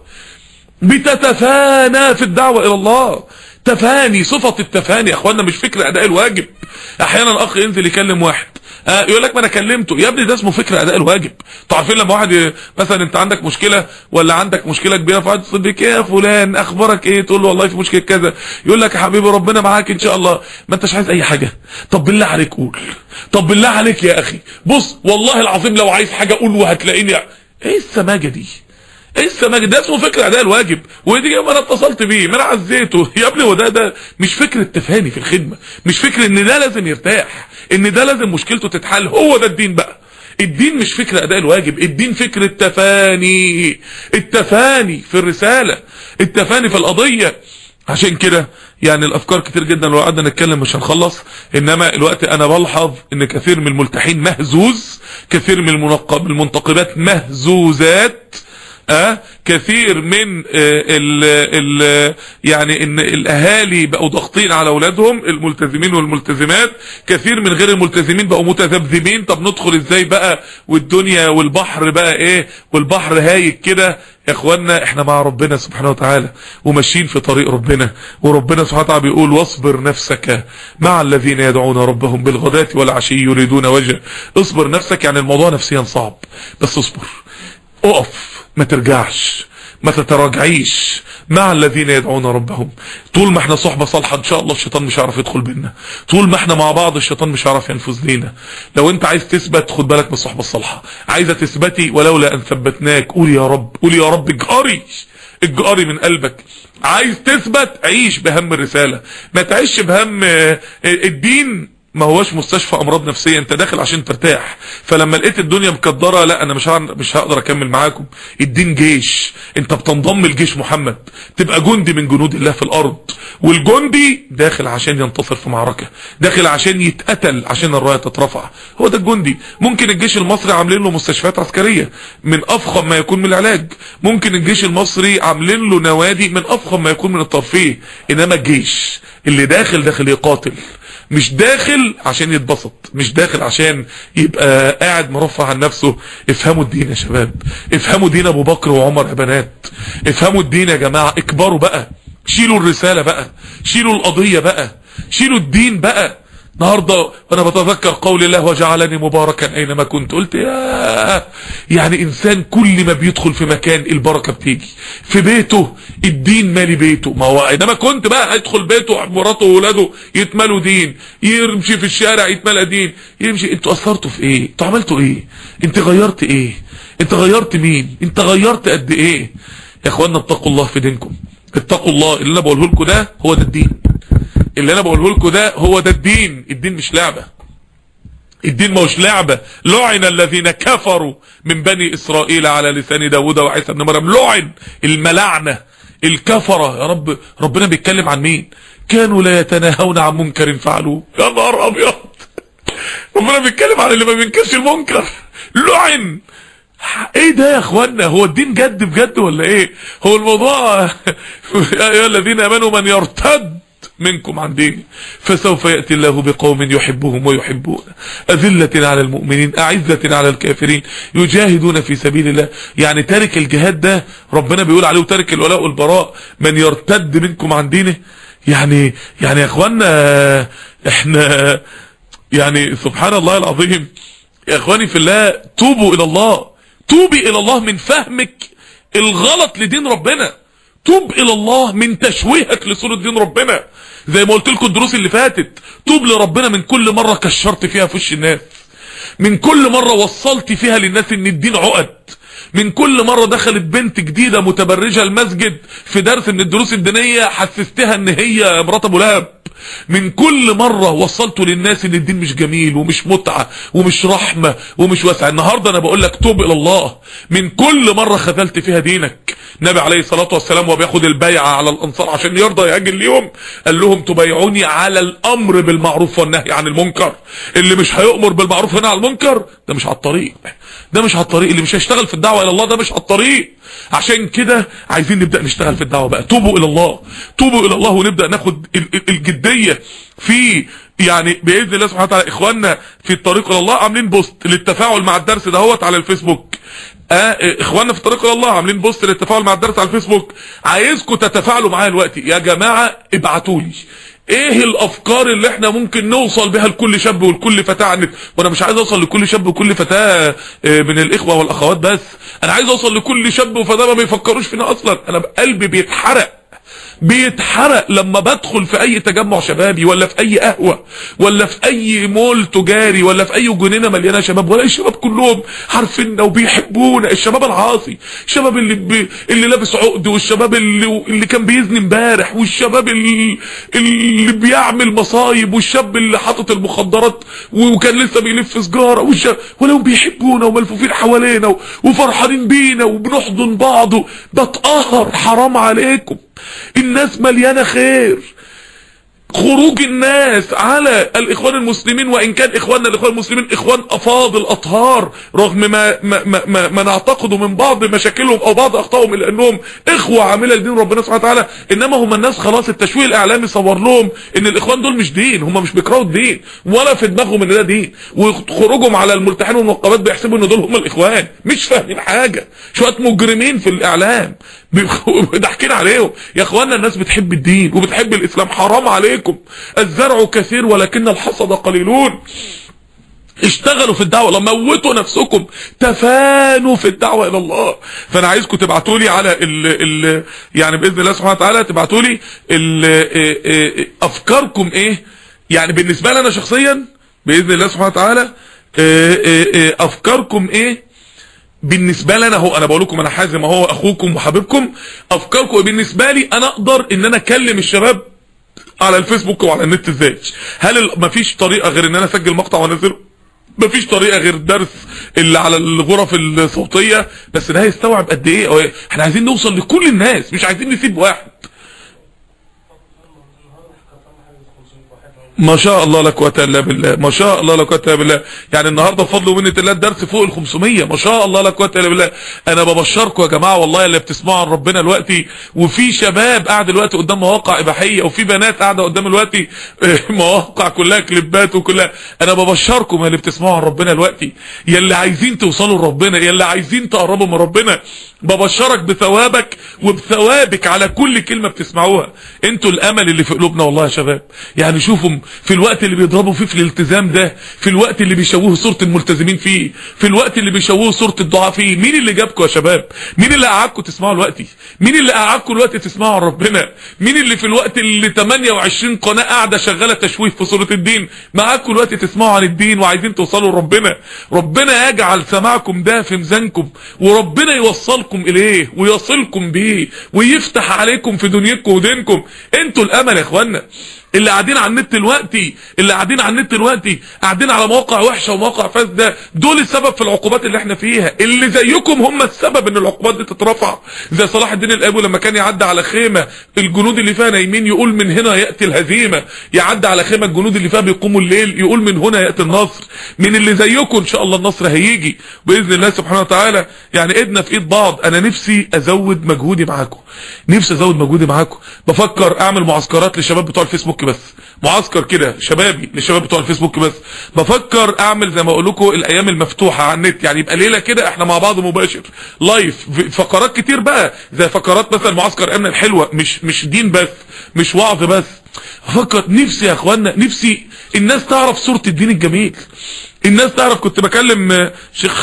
بتتفانى في الدعوه الى الله. تفاني، صفه التفاني يا اخوانا، مش فكر اداء الواجب. احيانا اخ ينزل يكلم واحد آه يقول لك ما انا كلمته، يا ابني ده اسمه فكر اداء الواجب. انتوا عارفين لما واحد مثلا انت عندك مشكله ولا عندك مشكله كبيره، فواحد يتصل بيك يا فلان اخبارك ايه، تقول له والله في مشكله كذا، يقول لك يا حبيبي ربنا معاك ان شاء الله. ما انتش عايز اي حاجه، طب بالله عليك قول، طب بالله عليك يا اخي بص والله العظيم لو عايز حاجه قول وهتلاقيني. ايه السماجه دي، ايه السماجه ده؟ اسمه فكر اداء الواجب. ودي ما انا اتصلت بيه، ما انا عزيته يا ابني. وده ده مش فكر التفاني في الخدمه، مش فكر ان ده لازم يرتاح، ان ده لازم مشكلته تتحل. هو ده الدين بقى. الدين مش فكر اداء الواجب، الدين فكر التفاني، التفاني في الرساله، التفاني في القضيه. عشان كده يعني الافكار كتير جدا، لو قعدنا نتكلم مش هنخلص. انما الوقت انا بلحظ ان كثير من الملتحين مهزوز، كثير من المنقب المنتقبات مهزوزات، اه كثير من آه ال ال يعني ان الاهالي بقوا ضاغطين على اولادهم الملتزمين والملتزمات، كثير من غير الملتزمين بقوا متذبذبين. طب ندخل ازاي بقى والدنيا والبحر بقى ايه، والبحر هايج كده. يا اخوانا احنا مع ربنا سبحانه وتعالى وماشيين في طريق ربنا، وربنا سبحانه وتعالى بيقول واصبر نفسك مع الذين يدعون ربهم بالغداة والعشي يريدون وجهه. اصبر نفسك، يعني الموضوع نفسيا صعب بس اصبر، اقف، ما ترجعش، ما تتراجعيش مع الذين يدعون ربهم. طول ما احنا صحبة صالحة ان شاء الله الشيطان مش هيعرف يدخل بينا، طول ما احنا مع بعض الشيطان مش هيعرف ينفذ لينا. لو انت عايز تثبت خد بالك من الصحبة الصالحة. عايزة تثبتي ولولا ان ثبتناك، قول يا رب، قول يا رب، اجهري اجهري من قلبك. عايز تثبت عيش بهم الرسالة، ما تعيش بهم الدين. ما هوش مستشفى امراض نفسيه، انت داخل عشان ترتاح. فلما لقيت الدنيا مكدره، لا انا مش مش هقدر اكمل معاكم. الدين جيش، انت بتنضم لجيش محمد، تبقى جندي من جنود الله في الارض. والجندي داخل عشان ينتصر في معركه، داخل عشان يتقتل عشان الرايه تترفع. هو ده الجندي. ممكن الجيش المصري عاملين له مستشفيات عسكريه من افخم ما يكون من العلاج، ممكن الجيش المصري عاملين له نوادي من افخم ما يكون من الترفيه. انما الجيش اللي داخل داخل يقاتل، مش داخل عشان يتبسط، مش داخل عشان يبقى قاعد مرفع عن نفسه. افهموا الدين يا شباب، افهموا دين ابو بكر وعمر يا بنات، افهموا الدين يا جماعة. اكبروا بقى، شيلوا الرسالة بقى، شيلوا القضية بقى، شيلوا الدين بقى. النهارده وانا بتذكر قول الله وجعلني مباركا اينما كنت، قلت يا يعني انسان كل ما بيدخل في مكان البركه بتيجي في بيته، الدين مالي بيته. ما هو اينما كنت بقى هيدخل بيته مراته واولاده يتملوا دين، يمشي في الشارع يتملى دين، يمشي. انتوا اثرتوا في ايه؟ انتوا عملتوا ايه؟ انت غيرت ايه؟ انت غيرت مين؟ انت غيرت قد ايه؟ يا اخوانا اتقوا الله في دينكم، اتقوا الله. اللي انا بقوله لكم ده هو ده الدين، اللي انا بقوله لكم ده هو ده الدين. الدين مش لعبه، الدين مش لعبه. لعن الذين كفروا من بني اسرائيل على لسان داوود وعيسى بن مريم. لعن الملعنه الكفره. يا رب ربنا بيتكلم عن مين؟ كانوا لا يتناهون عن منكر فعلوه. يا نهار ابيض، ربنا بيتكلم عن اللي ما بينكرش المنكر. لعن. ايه ده يا اخوانا؟ هو الدين جد بجد ولا ايه؟ هو الموضوع يا ايها الذين امنوا من يرتد منكم عن دينه فسوف يأتي الله بقوم يحبهم ويحبون أذلة على المؤمنين أعزة على الكافرين يجاهدون في سبيل الله. يعني تارك الجهاد ده ربنا بيقول عليه تارك الولاء والبراء. من يرتد منكم عن دينه، يعني يعني يا اخوانا احنا يعني سبحان الله العظيم. يا اخواني في الله، توبوا الى الله، توبي الى الله من فهمك الغلط لدين ربنا، توب الى الله من تشويهك لصورة دين ربنا. زي ما قلت لكم الدروس اللي فاتت، توب لربنا من كل مرة كشرت فيها في وش الناس، من كل مرة وصلت فيها للناس ان الدين عقد، من كل مرة دخلت بنت جديدة متبرجة المسجد في درس من الدروس الدينية حسستها ان هي مرات ابو لهب، من كل مرة وصلت للناس ان الدين مش جميل ومش متعة ومش رحمة ومش واسع. النهاردة انا بقول لك توب الى الله من كل مرة خذلت فيها دينك. النبي عليه الصلاة والسلام وهو بياخد البيعة على الانصار عشان يرضى يأجل ليهم، قال لهم تبايعوني على الامر بالمعروف والنهي عن المنكر. اللي مش هيؤمر بالمعروف والنهي عن المنكر ده مش على الطريق، ده مش على الطريق. اللي مش هيشتغل في الدعوة الى الله ده مش على الطريق. عشان كده عايزين نبدأ نشتغل في الدعوة بقى. توبوا الى الله، توبوا الى الله، ونبدأ ناخد الجدية في يعني باذن الله سبحانه وتعالى. اخواننا في الطريق الى الله عاملين بوست للتفاعل مع الدرس دهوت على الفيسبوك. اه اخواننا في الطريق الى الله عاملين بوست للتفاعل مع الدرس على الفيسبوك. عايزكم تتفاعلوا معايا دلوقتي يا جماعه. ابعتوا لي ايه الافكار اللي احنا ممكن نوصل بها لكل شاب ولكل فتاه عن النت. وانا مش عايز اوصل لكل شاب وكل فتاه من الاخوه والاخوات بس، انا عايز اوصل لكل شاب وفتاه ما بيفكروش فينا اصلا. انا قلبي بيتحرق بيتحرق لما بدخل في اي تجمع شبابي ولا في اي قهوه ولا في اي مول تجاري ولا في اي جنينه مليانه شباب، ولا الشباب كلهم عارفيننا وبيحبونا. الشباب العاصي، الشباب اللي بي... اللي لابس عقد، والشباب اللي اللي كان بيزني امبارح، والشباب اللي اللي بيعمل مصايب، والشاب اللي حاطط المخدرات وكان لسه بيلف سجاره، والشباب ولو بيحبونا وملفوفين حوالينا و... وفرحانين بينا وبنحضن بعض. بتقهر، حرام عليكم. الناس مليانة خير. خروج الناس على الاخوان المسلمين، وان كان اخواننا الاخوان المسلمين اخوان افاضل اطهار رغم ما ما ما, ما, ما نعتقد من بعض مشاكلهم او بعض اخطائهم الا انهم اخوه عامله لدين ربنا سبحانه وتعالى، انما هم الناس خلاص التشويه الاعلامي صور لهم ان الاخوان دول مش دين. هم مش بيكرهوا الدين ولا في دماغهم ان ده دين، وخروجهم على الملتحين والمنقبات بيحسبوا ان دول هم الاخوان. مش فاهمين حاجه، شويه مجرمين في الاعلام ضاحكين عليهم. يا اخوانا الناس بتحب الدين وبتحب الاسلام، حرام عليكم. الزرع كثير ولكن الحصد قليلون. اشتغلوا في الدعوه، لما موتوا نفسكم تفانوا في الدعوه الى الله. فانا عايزكم تبعتوا لي على ال ال يعني باذن الله سبحانه وتعالى تبعتوا لي افكاركم ايه يعني بالنسبه لي انا شخصيا باذن الله سبحانه وتعالى. افكاركم ايه بالنسبه لي انا؟ هو انا بقول لكم انا حازم اهو اخوكم وحبيبكم. افكاركم بالنسبه لي انا اقدر ان انا اكلم الشباب على الفيسبوك وعلى النت ازاي؟ هل مفيش طريقه غير ان انا اسجل مقطع وانزله؟ مفيش طريقه غير الدرس اللي على الغرف الصوتيه؟ بس ده هيستوعب قد ايه؟ احنا عايزين نوصل لكل الناس، مش عايزين نسيب واحد. ما شاء الله لا قوه الا بالله، ما شاء الله لا قوه الا بالله. يعني النهارده بفضل ومنه الله الدرس فوق ال خمسمية، ما شاء الله لا قوه الا بالله. انا ببشركم يا جماعه والله اللي بتسمعوا عن ربنا دلوقتي، وفي شباب قاعد دلوقتي قدام مواقع اباحيه، وفي بنات قاعده قدام دلوقتي مواقع كلها كليبات وكلها. انا ببشركم اللي بتسمعوا عن ربنا دلوقتي، يا اللي عايزين توصلوا لربنا، يا اللي عايزين تقربوا من ربنا، ببشرك بثوابك وبثوابك على كل كلمة بتسمعوها. انتوا الامل اللي في قلوبنا والله يا شباب. يعني شوفوا في الوقت اللي بيضربوا فيه في الالتزام ده، في الوقت اللي بيشوهوا صورة الملتزمين فيه، في الوقت اللي بيشوهوا صورة الدعاء فيه، مين اللي جابكم يا شباب؟ مين اللي قعدكم تسمعوا الوقت؟ مين اللي قعدكم الوقت تسمعوا عن ربنا؟ مين اللي في الوقت اللي ثمانية وعشرين قناة قاعدة شغالة تشويه في صورة الدين معاكم الوقت تسمعوا عن الدين وعايزين توصلوا لربنا؟ ربنا يجعل سماعكم ده في ميزانكم، وربنا يوصلكم اليه ويصلكم بيه ويفتح عليكم في دنيتكم ودينكم. انتوا الامل يا اخوانا. اللي قاعدين على النت دلوقتي اللي قاعدين على النت دلوقتي قاعدين على مواقع وحشه ومواقع فاسده، دول السبب في العقوبات اللي احنا فيها. اللي زيكم هم السبب ان العقوبات دي تترفع. زي صلاح الدين الايوبي لما كان يعدي على خيمه الجنود اللي فيها نايمين يقول من هنا ياتي الهزيمه، يعدي على خيمه الجنود اللي فيها بيقوموا الليل يقول من هنا ياتي النصر. من اللي زيكم ان شاء الله النصر هيجي باذن الله سبحانه وتعالى. يعني ايدنا في ايد بعض. انا نفسي ازود مجهودي معاكم، نفسي ازود مجهودي معاكم. بفكر اعمل معسكرات للشباب بتوع الفيسبوك بس، معسكر كده شبابي للشباب بتوع الفيسبوك بس. بفكر اعمل زي ما اقول لكم الايام المفتوحه على النت، يعني يبقى ليله كده احنا مع بعض مباشر لايف، فقرات كتير بقى زي فقرات مثلا معسكر امن الحلوه، مش مش دين بس، مش وعظ بس. فقط نفسي يا اخوانا، نفسي الناس تعرف صوره الدين الجميل، الناس تعرف. كنت بكلم شيخ،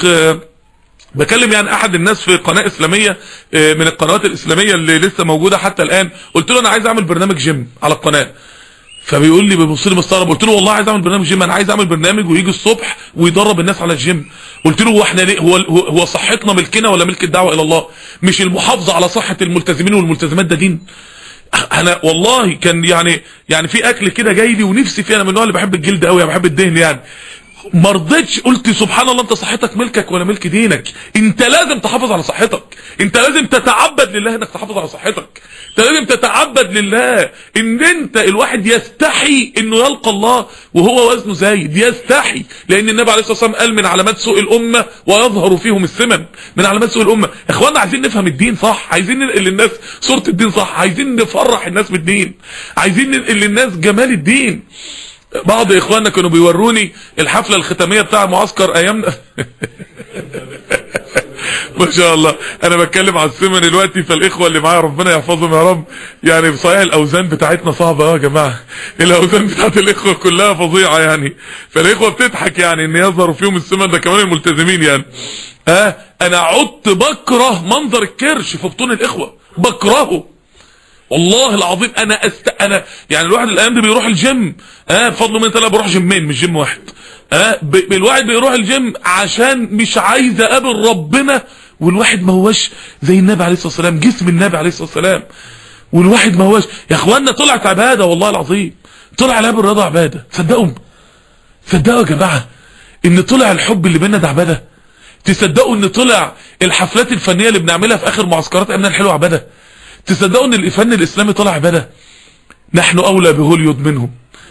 بكلم يعني احد الناس في قناه اسلاميه من القنوات الاسلاميه اللي لسه موجوده حتى الان، قلت له انا عايز اعمل برنامج جيم على القناه. فبيقول لي بيبص لي مستغرب، قلت له والله عايز اعمل برنامج جيم، انا عايز اعمل برنامج ويجي الصبح ويدرب الناس على الجيم. قلت له هو احنا ليه، هو هو صحتنا ملكنا ولا ملك الدعوه الى الله؟ مش المحافظه على صحه الملتزمين والملتزمات ده دين؟ انا والله كان يعني يعني في اكل كده جاي لي ونفسي فيه، انا من النوع اللي بحب الجلد قوي، بحب الدهن يعني، ما رضيتش. قلت سبحان الله، انت صحتك ملكك ولا ملك دينك؟ انت لازم تحافظ على صحتك، انت لازم تتعبد لله انك تحافظ على صحتك، انت لازم تتعبد لله ان انت الواحد يستحي انه يلقى الله وهو وزنه زايد، يستحي. لان النبي عليه الصلاه والسلام قال من علامات سوء الامه ويظهر فيهم السمن. من علامات سوء الامه اخوانا عايزين نفهم الدين صح، عايزين ننقل للناس صوره الدين صح، عايزين نفرح الناس بالدين، عايزين ننقل للناس جمال الدين. بعض اخواننا كانوا بيوروني الحفلة الختامية بتاع معسكر ايامنا ما شاء الله. انا بتكلم على السمن دلوقتي، فالاخوة اللي معايا ربنا يحفظهم يا رب. يعني بصحيح الاوزان بتاعتنا صعبة يا جماعة، الاوزان بتاعت الاخوة كلها فظيعة يعني، فالاخوة بتضحك يعني ان يظهروا فيهم السمن ده كمان الملتزمين يعني. اه انا عدت بكره منظر الكرش في بطون الاخوة، بكرهه والله العظيم. انا أست... انا يعني الواحد الايام دي بيروح الجيم، اه بفضل من انت لا بروح جيمين مش جيم واحد. اه ب... الواحد بيروح الجيم عشان مش عايز اقابل ربنا، والواحد ما هوش زي النبي عليه الصلاه والسلام، جسم النبي عليه الصلاه والسلام، والواحد ما هوش يا اخوانا. طلعت عباده والله العظيم، طلع لعب الرضا عباده. تصدقوا تصدقوا يا جماعه ان طلع الحب اللي بيننا ده عباده؟ تصدقوا ان طلع الحفلات الفنيه اللي بنعملها في اخر معسكرات امنا الحلوه عباده؟ تصدقوا ان الفن الاسلامي طلع عباده؟ نحن اولى بهوليود منهم.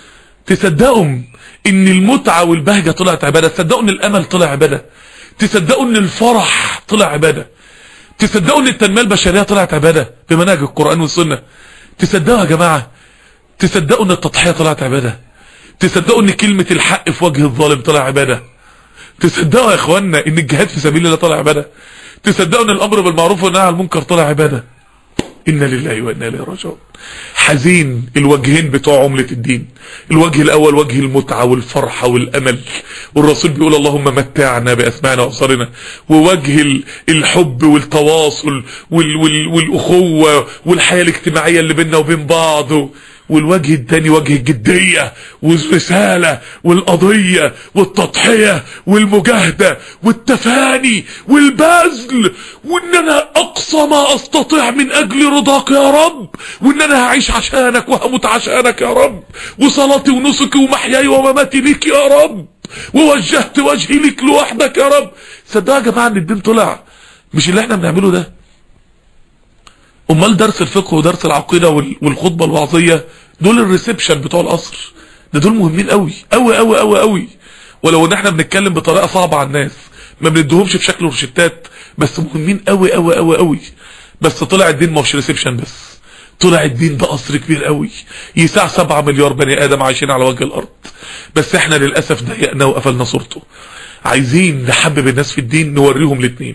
تصدقوا ان المتعه والبهجه طلعت عباده؟ تصدقوا ان الامل طلع عباده؟ تصدقوا ان الفرح طلع عباده؟ تصدقوا ان التنميه البشريه طلعت عباده بمنهج القران والسنه؟ تصدقوا يا جماعه؟ تصدقوا ان التضحيه طلعت عباده؟ تصدقوا ان كلمه الحق في وجه الظالم طلع عباده؟ تصدقوا يا اخوانا ان الجهاد في سبيل الله طلع عباده؟ تصدقوا ان الامر بالمعروف والنهي عن المنكر طلع عباده؟ إنا لله وإنا إليه راجعون. حزين الوجهين بتوع عملة الدين، الوجه الأول وجه المتعة والفرحة والأمل، والرسول بيقول اللهم متعنا بأسماعنا وأبصارنا، ووجه الحب والتواصل وال وال والأخوة والحياة الاجتماعية اللي بيننا وبين بعض، والوجه الثاني وجه الجدية والرسالة والقضية والتضحية والمجاهدة والتفاني والبذل، وان انا اقصى ما استطيع من اجل رضاك يا رب، وان انا هعيش عشانك وهموت عشانك يا رب، وصلاتي ونسكي ومحياي ومماتي ليك يا رب، ووجهت وجهي ليك لوحدك يا رب. صدقوا يا جماعة ان الدين طلع مش اللي احنا بنعمله ده. امال درس الفقه ودرس العقيده والخطبه الوعظيه دول الريسبشن بتوع القصر ده، دول مهمين قوي قوي قوي قوي قوي. ولو ان احنا بنتكلم بطريقه صعبه على الناس ما بنديهمش في شكل روشتات، بس مهمين قوي قوي قوي قوي. بس طلع الدين مش ريسبشن بس، طلع الدين ده قصر كبير قوي يسع سبعة مليار بني ادم عايشين على وجه الارض، بس احنا للاسف ضيقنا وقفلنا صورته. عايزين نحبب الناس في الدين، نوريهم الاثنين،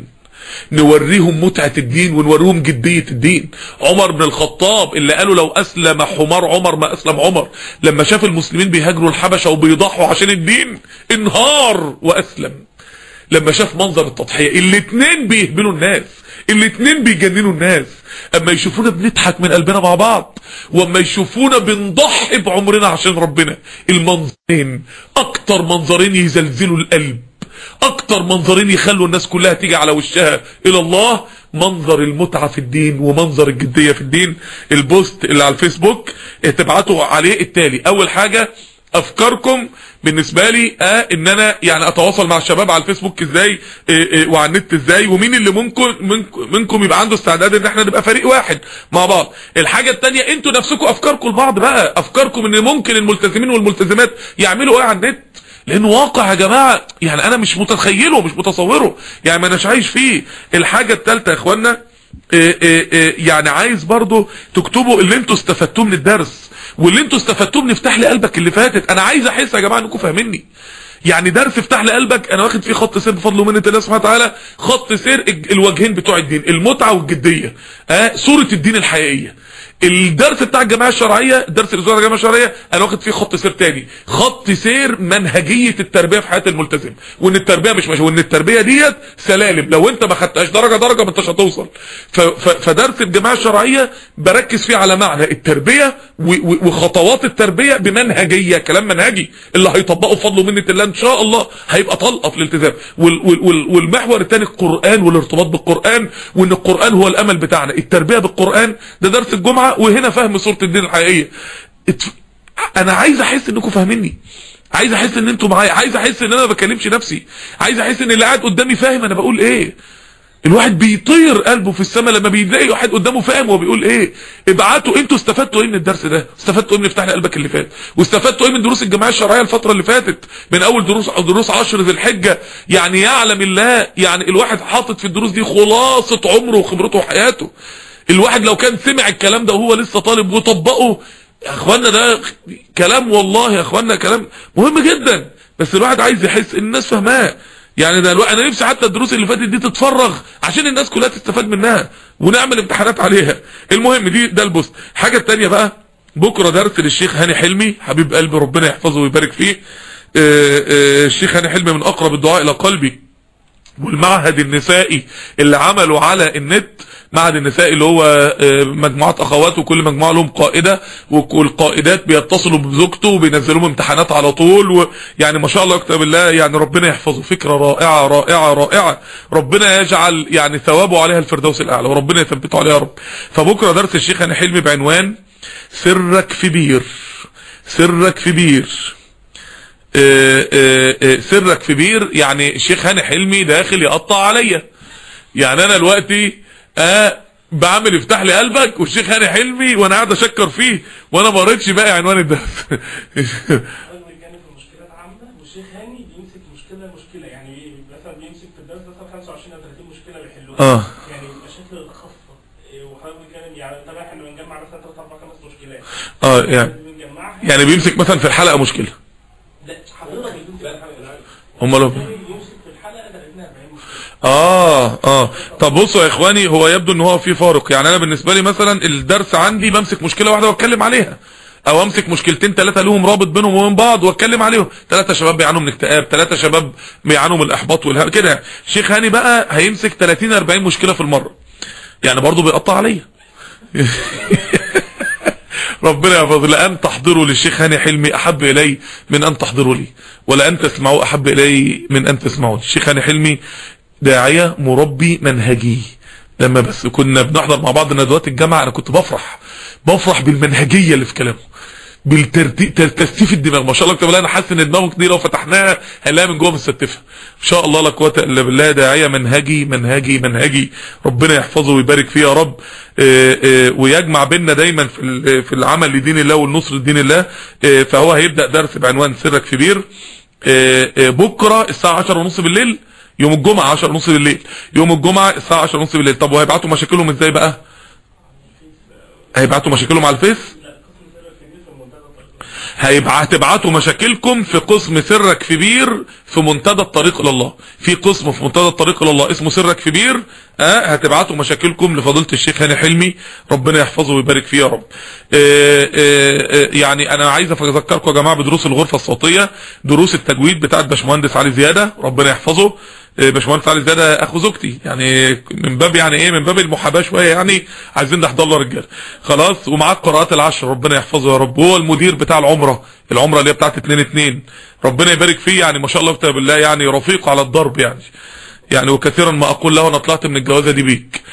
نوريهم متعة الدين ونوريهم جدية الدين. عمر بن الخطاب اللي قالوا لو اسلم حمار عمر ما اسلم عمر، لما شاف المسلمين بيهاجروا الحبشة وبيضحوا عشان الدين انهار واسلم. لما شاف منظر التضحية، الاتنين بيهبلوا الناس، الاتنين بيجننوا الناس. اما يشوفونا بنضحك من قلبنا مع بعض، واما يشوفونا بنضحي بعمرنا عشان ربنا، المنظرين اكتر منظرين يزلزلوا القلب، اكتر منظرين يخلوا الناس كلها تيجي على وشها الى الله، منظر المتعة في الدين ومنظر الجدية في الدين. البوست اللي على الفيسبوك تبعتوا عليه التالي: اول حاجة افكاركم بالنسبه لي اه ان انا يعني اتواصل مع الشباب على الفيسبوك ازاي، اه اه وعلى النت ازاي، ومين اللي ممكن منكم, منكم يبقى عنده استعداد ان احنا نبقى فريق واحد مع بعض. الحاجه الثانيه انتوا نفسكم افكاركم لبعض بقى، افكاركم ان ممكن الملتزمين والملتزمات يعملوا ايه على النت، لانه واقع يا جماعه يعني انا مش متخيله مش متصوره، يعني ما اناش عايش فيه. الحاجه الثالثه يا اخوانا اه اه اه يعني عايز برضو تكتبوا اللي انتوا استفدتوه من الدرس، واللي انتوا استفدتوه من افتح لي قلبك اللي فاتت. انا عايز احس يا جماعه انكم فاهميني. يعني درس افتح لي قلبك انا واخد فيه خط سير بفضل ومنه الله سبحانه وتعالى، خط سير الوجهين بتوع الدين، المتعه والجديه، اه صوره الدين الحقيقيه. الدرس بتاع الجماعه الشرعيه، درس الاسبوع الجماعه الشرعيه، انا واخد فيه خط سير تاني، خط سير منهجيه التربيه في حياه الملتزم، وان التربيه مش ماشيه، وان التربيه ديت سلالم، لو انت ما خدتهاش درجه درجه ما انتش هتوصل. فدرس الجماعه الشرعيه بركز فيه على معنى التربيه وخطوات التربيه بمنهجيه، كلام منهجي اللي هيطبقه بفضل ومنه الله ان شاء الله هيبقى طلقه في الالتزام. والمحور الثاني القران والارتباط بالقران، وان القران هو الامل بتاعنا، التربيه بالقران ده درس الجمعه، وهنا فهم صورة الدين الحقيقية. انا عايز احس انكم فاهميني، عايز احس ان انتوا معايا، عايز احس ان انا ما بكلمش نفسي، عايز احس ان اللي قاعد قدامي فاهم انا بقول ايه. الواحد بيطير قلبه في السماء لما بيلاقي واحد قدامه فاهم هو بيقول ايه. ابعتوا انتوا استفدتوا ايه من الدرس ده، استفدتوا ايه من افتح لي قلبك اللي فات، واستفدتوا ايه من دروس الجماعه الشرعيه الفتره اللي فاتت، من اول دروس دروس عشر ذي الحجه. يعني يعلم الله، يعني الواحد حاطط في الدروس دي خلاصه عمره وخبرته وحياته. الواحد لو كان سمع الكلام ده وهو لسه طالب وطبقه يا اخوانا، ده كلام والله يا اخوانا كلام مهم جدا، بس الواحد عايز يحس ان الناس فاهماه. يعني ده الواحد انا نفسي حتى الدروس اللي فاتت دي تتفرغ عشان الناس كلها تستفاد منها ونعمل امتحانات عليها. المهم دي ده البوست. حاجه الثانيه بقى، بكره درس للشيخ هاني حلمي حبيب قلبي ربنا يحفظه ويبارك فيه. آآ آآ الشيخ هاني حلمي من اقرب الدعاء الى قلبي، والمعهد النسائي اللي عملوا على النت، معهد النسائي اللي هو مجموعات اخوات وكل مجموعه لهم قائده، والقائدات بيتصلوا بزوجته وبينزلوا امتحانات على طول، ويعني ما شاء الله كتاب الله، يعني ربنا يحفظه. فكره رائعه رائعه رائعه، ربنا يجعل يعني ثوابه عليها الفردوس الاعلى، وربنا يثبته عليها يا رب. فبكره درس الشيخ هاني حلمي بعنوان سرك في بير. سرك في بير آآ آآ سرك في بير، يعني الشيخ هاني حلمي داخل يقطع عليا. يعني انا دلوقتي اه بعمل افتح لي قلبك والشيخ هاني حلمي وانا قاعد اشكر فيه وانا ما قريتش بقى عنوان الدرس. والشيخ هاني بيمسك مشكله مشكله، يعني مثلا بيمسك في الدرس مثلا خمسة وعشرين او ثلاثين مشكله بيحلوها. اه يعني بشكل اخف، وحضرتك بيتكلم يعني طبعا احنا بنجمع مثلا ثلاث اربع خمس مشكلات. اه يعني يعني بيمسك مثلا في الحلقه مشكله. لا حضرتك بيمسك في الحلقه. هم لو بيمسك في الحلقه ده ابنها بعين مشكله. اه اه طب بصوا يا اخواني، هو يبدو ان هو في فارق. يعني انا بالنسبه لي مثلا الدرس عندي بمسك مشكله واحده واتكلم عليها، او امسك مشكلتين ثلاثه لهم رابط بينهم وبين بعض واتكلم عليهم. ثلاثه شباب بيعانوا من اكتئاب، ثلاثه شباب بيعانوا من الاحباط والهرم كده. الشيخ هاني بقى هيمسك ثلاثين اربعين مشكله في المره، يعني برضه بيقطع عليا. ربنا يحفظه. لأن تحضروا للشيخ هاني حلمي أحب إلي من أن تحضروا لي، ولأن تسمعوا أحب إلي من أن تسمعوا لي. الشيخ هاني حلمي داعية مربي منهجي. لما بس كنا بنحضر مع بعض ندوات الجامعة أنا كنت بفرح بفرح بالمنهجية اللي في كلامه، بالتستيف الدماغ. ما شاء الله كتب. انا حاسس ان دماغك دي لو فتحناها هنلاقيها من جوه مستتفه ان شاء الله. لا قوه الا بالله. داعيه منهجي منهجي منهجي، ربنا يحفظه ويبارك فيه يا رب، آآ آآ ويجمع بيننا دايما في في العمل لدين الله والنصر لدين الله. فهو هيبدا درس بعنوان سرك في بير بكره الساعه عشرة ونص بالليل، يوم الجمعه عشرة ونص بالليل، يوم الجمعه الساعه عشرة ونص بالليل. طب وهيبعتوا مشاكلهم ازاي بقى؟ هيبعتوا مشاكلهم على الفيس. هيبقى هتبعتوا مشاكلكم في قسم سرك في بير في منتدى الطريق الى الله. في قسم في منتدى الطريق الى الله اسمه سرك في بير، اه هتبعتوا مشاكلكم لفضيله الشيخ هاني حلمي، ربنا يحفظه ويبارك فيه يا رب. اه اه اه يعني انا عايز اذكركم يا جماعه بدروس الغرفه الصوتيه، دروس التجويد بتاعت باشمهندس علي زياده ربنا يحفظه. باشمهندس علي زياده اخو زوجتي، يعني من باب يعني ايه من باب المحاباه شويه، يعني عايزين نحضر له رجاله خلاص. ومعاه القراءات العشر ربنا يحفظه يا رب. هو المدير بتاع العمره العمره اللي هي بتاعت اتنين اتنين ربنا يبارك فيه، يعني ما شاء الله كتاب الله، يعني رفيق على الضرب يعني يعني وكثيرا ما اقول له انا طلعت من الجوازه دي بيك.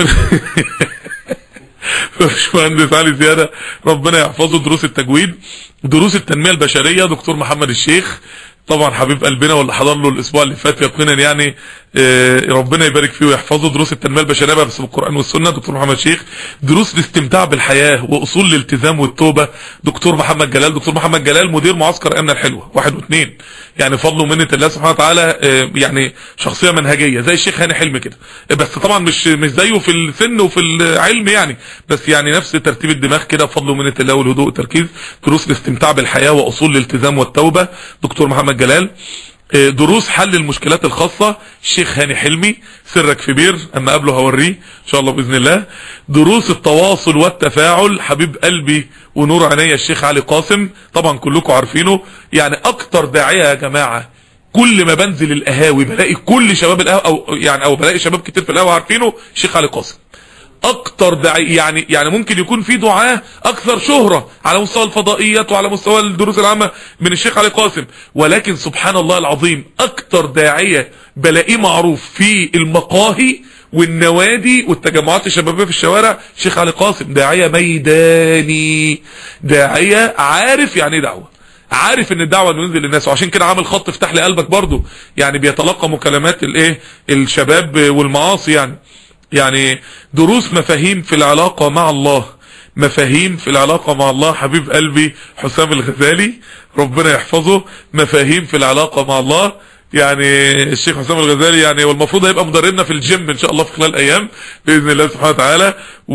باشمهندس علي زياده ربنا يحفظه. دروس التجويد، دروس التنميه البشريه دكتور محمد الشيخ طبعا حبيب قلبنا واللي حضر له الاسبوع اللي فات يقينا يعني آه ربنا يبارك فيه ويحفظه. دروس التنميه البشريه بس بالقران والسنه دكتور محمد شيخ. دروس الاستمتاع بالحياه واصول الالتزام والتوبه دكتور محمد جلال. دكتور محمد جلال مدير معسكر امنا الحلوه واحد واثنين، يعني فضل ومنه الله سبحانه وتعالى. آه يعني شخصيه منهجيه زي الشيخ هاني حلمي كده، بس طبعا مش مش زيه في السن وفي العلم يعني، بس يعني نفس ترتيب الدماغ كده بفضل ومنه الله والهدوء والتركيز. دروس الاستمتاع بالحياه واصول الالتزام والتوبه دكتور محمد جلال. دروس حل المشكلات الخاصة الشيخ هاني حلمي سرك في بير، اما قبله هوريه ان شاء الله باذن الله. دروس التواصل والتفاعل حبيب قلبي ونور عينيا الشيخ علي قاسم، طبعا كلكم عارفينه، يعني اكتر داعية يا جماعة. كل ما بنزل القهاوي بلاقي كل شباب القهوة او يعني او بلاقي شباب كتير في القهوة عارفينه الشيخ علي قاسم. اكتر داعي يعني يعني ممكن يكون في دعاة اكثر شهرة على مستوى الفضائيات وعلى مستوى الدروس العامة من الشيخ علي قاسم، ولكن سبحان الله العظيم اكتر داعية بلاقيه معروف في المقاهي والنوادي والتجمعات الشبابية في الشوارع الشيخ علي قاسم. داعية ميداني، داعية عارف يعني ايه دعوة، عارف ان الدعوه انه ينزل للناس، وعشان كده عامل خط افتح لي قلبك برضو، يعني بيتلقى مكالمات الايه الشباب والمعاصي. يعني يعني دروس مفاهيم في العلاقة مع الله، مفاهيم في العلاقة مع الله حبيب قلبي حسام الغزالي ربنا يحفظه. مفاهيم في العلاقة مع الله، يعني الشيخ حسام الغزالي يعني والمفروض هيبقى مدربنا في الجيم ان شاء الله في خلال ايام باذن الله سبحانه وتعالى.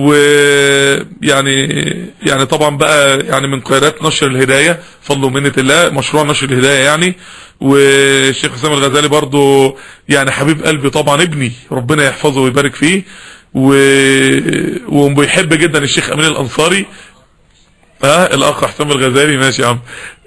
ويعني يعني طبعا بقى يعني من قيادات نشر الهدايه فضل ومنه الله، مشروع نشر الهدايه يعني. والشيخ حسام الغزالي برضو يعني حبيب قلبي طبعا ابني ربنا يحفظه ويبارك فيه. و... وبيحب جدا الشيخ امين الانصاري، ها الاخ حسام الغزالي ماشي يا عم.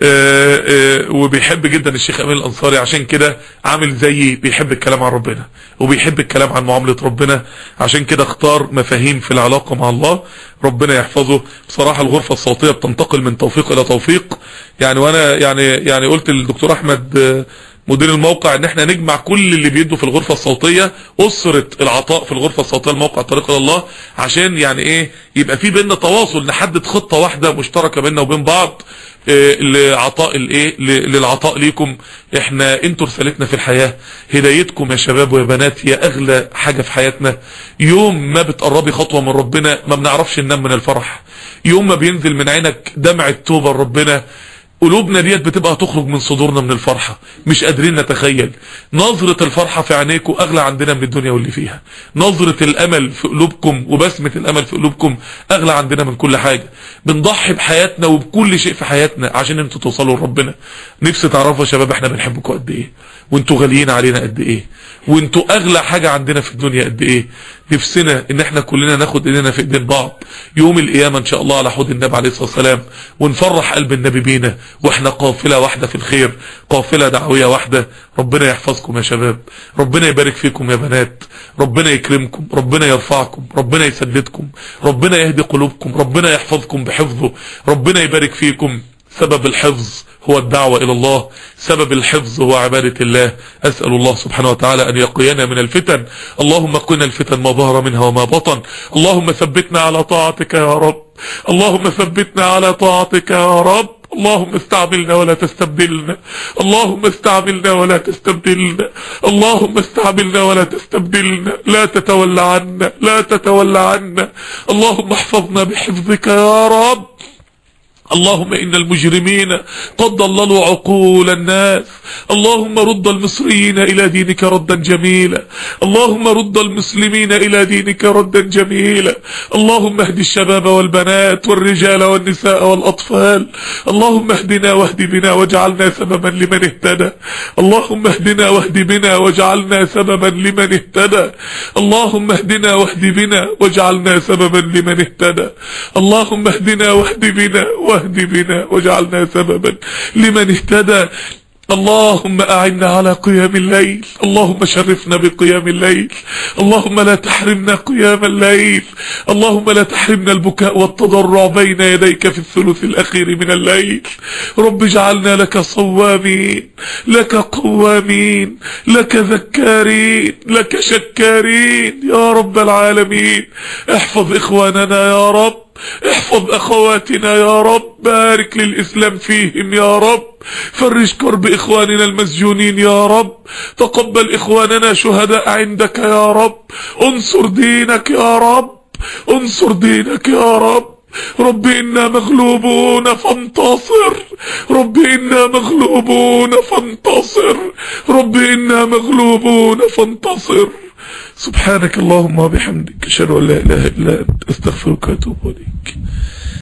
آه آه وبيحب جدا الشيخ امين الانصاري، عشان كده عامل زيي بيحب الكلام عن ربنا وبيحب الكلام عن معاملة ربنا، عشان كده اختار مفاهيم في العلاقة مع الله ربنا يحفظه. بصراحة الغرفة الصوتية بتنتقل من توفيق الى توفيق يعني. وانا يعني يعني قلت للدكتور احمد آه مدير الموقع ان احنا نجمع كل اللي بيدوا في الغرفة الصوتية، اسرة العطاء في الغرفة الصوتية الموقع طريق الى الله، عشان يعني ايه يبقى في بيننا تواصل، نحدد خطة واحدة مشتركة بيننا وبين بعض إيه لعطاء الايه للعطاء ليكم. احنا انتوا رسالتنا في الحياة، هدايتكم يا شباب ويا بنات هي اغلى حاجة في حياتنا. يوم ما بتقربي خطوة من ربنا ما بنعرفش ننام من الفرح، يوم ما بينزل من عينك دمع التوبة لربنا قلوبنا ديت بتبقى تخرج من صدورنا من الفرحة، مش قادرين نتخيل. نظرة الفرحة في عينيكم اغلى عندنا من الدنيا واللي فيها، نظرة الامل في قلوبكم وبسمة الامل في قلوبكم اغلى عندنا من كل حاجة. بنضحي بحياتنا وبكل شيء في حياتنا عشان انتوا توصلوا لربنا. نفسي تعرفوا يا شباب احنا بنحبكم قد ايه، وانتوا غاليين علينا قد ايه، وانتوا اغلى حاجة عندنا في الدنيا قد ايه. نفسنا ان احنا كلنا ناخد ايدينا في ايدين بعض يوم القيامة ان شاء الله على حوض النبي عليه الصلاة والسلام، ونفرح قلب النبي بينا واحنا قافلة واحدة في الخير، قافلة دعوية واحدة. ربنا يحفظكم يا شباب، ربنا يبارك فيكم يا بنات، ربنا يكرمكم، ربنا يرفعكم، ربنا يسددكم، ربنا يهدي قلوبكم، ربنا يحفظكم بحفظه، ربنا يبارك فيكم. سبب الحفظ هو الدعوة الى الله، سبب الحفظ هو عبادة الله. اسأل الله سبحانه وتعالى ان يقينا من الفتن. اللهم قنا الفتن ما ظهر منها وما بطن. اللهم ثبتنا على طاعتك يا رب، اللهم ثبتنا على طاعتك يا رب. اللهم استعملنا ولا تستبدلنا، اللهم استعملنا ولا تستبدلنا، اللهم استعملنا ولا تستبدلنا. لا تتولى عنا، لا تتولى عنا. اللهم احفظنا بحفظك يا رب. اللهم إن المجرمين قد ضللوا عقول الناس. اللهم رد المصريين إلى دينك ردا جميلا. اللهم رد المسلمين إلى دينك ردا جميلا. اللهم اهد الشباب والبنات والرجال والنساء والأطفال. اللهم اهدنا واهد بنا واجعلنا سببا لمن اهتدى. اللهم اهدنا واهد بنا واجعلنا سببا لمن اهتدى. اللهم اهدنا واهد بنا واجعلنا سببا لمن اهتدى. اللهم اهدنا واهد بنا واهد بنا واجعلنا سببا لمن اهتدى. اللهم أعنا على قيام الليل. اللهم شرفنا بقيام الليل. اللهم لا تحرمنا قيام الليل. اللهم لا تحرمنا البكاء والتضرع بين يديك في الثلث الأخير من الليل. رب اجعلنا لك صوامين، لك قوامين، لك ذكارين، لك شكارين يا رب العالمين. احفظ إخواننا يا رب، احفظ اخواتنا يا رب، بارك للاسلام فيهم يا رب، فرج كرب اخواننا المسجونين يا رب، تقبل اخواننا شهداء عندك يا رب، انصر دينك يا رب، انصر دينك يا رب. رب إنا مغلوبون فانتصر، رب إنا مغلوبون فانتصر، رب إنا مغلوبون فانتصر. سبحانك اللهم وبحمدك، أشهد أن لا إله إلا أنت، أستغفرك وأتوب إليك.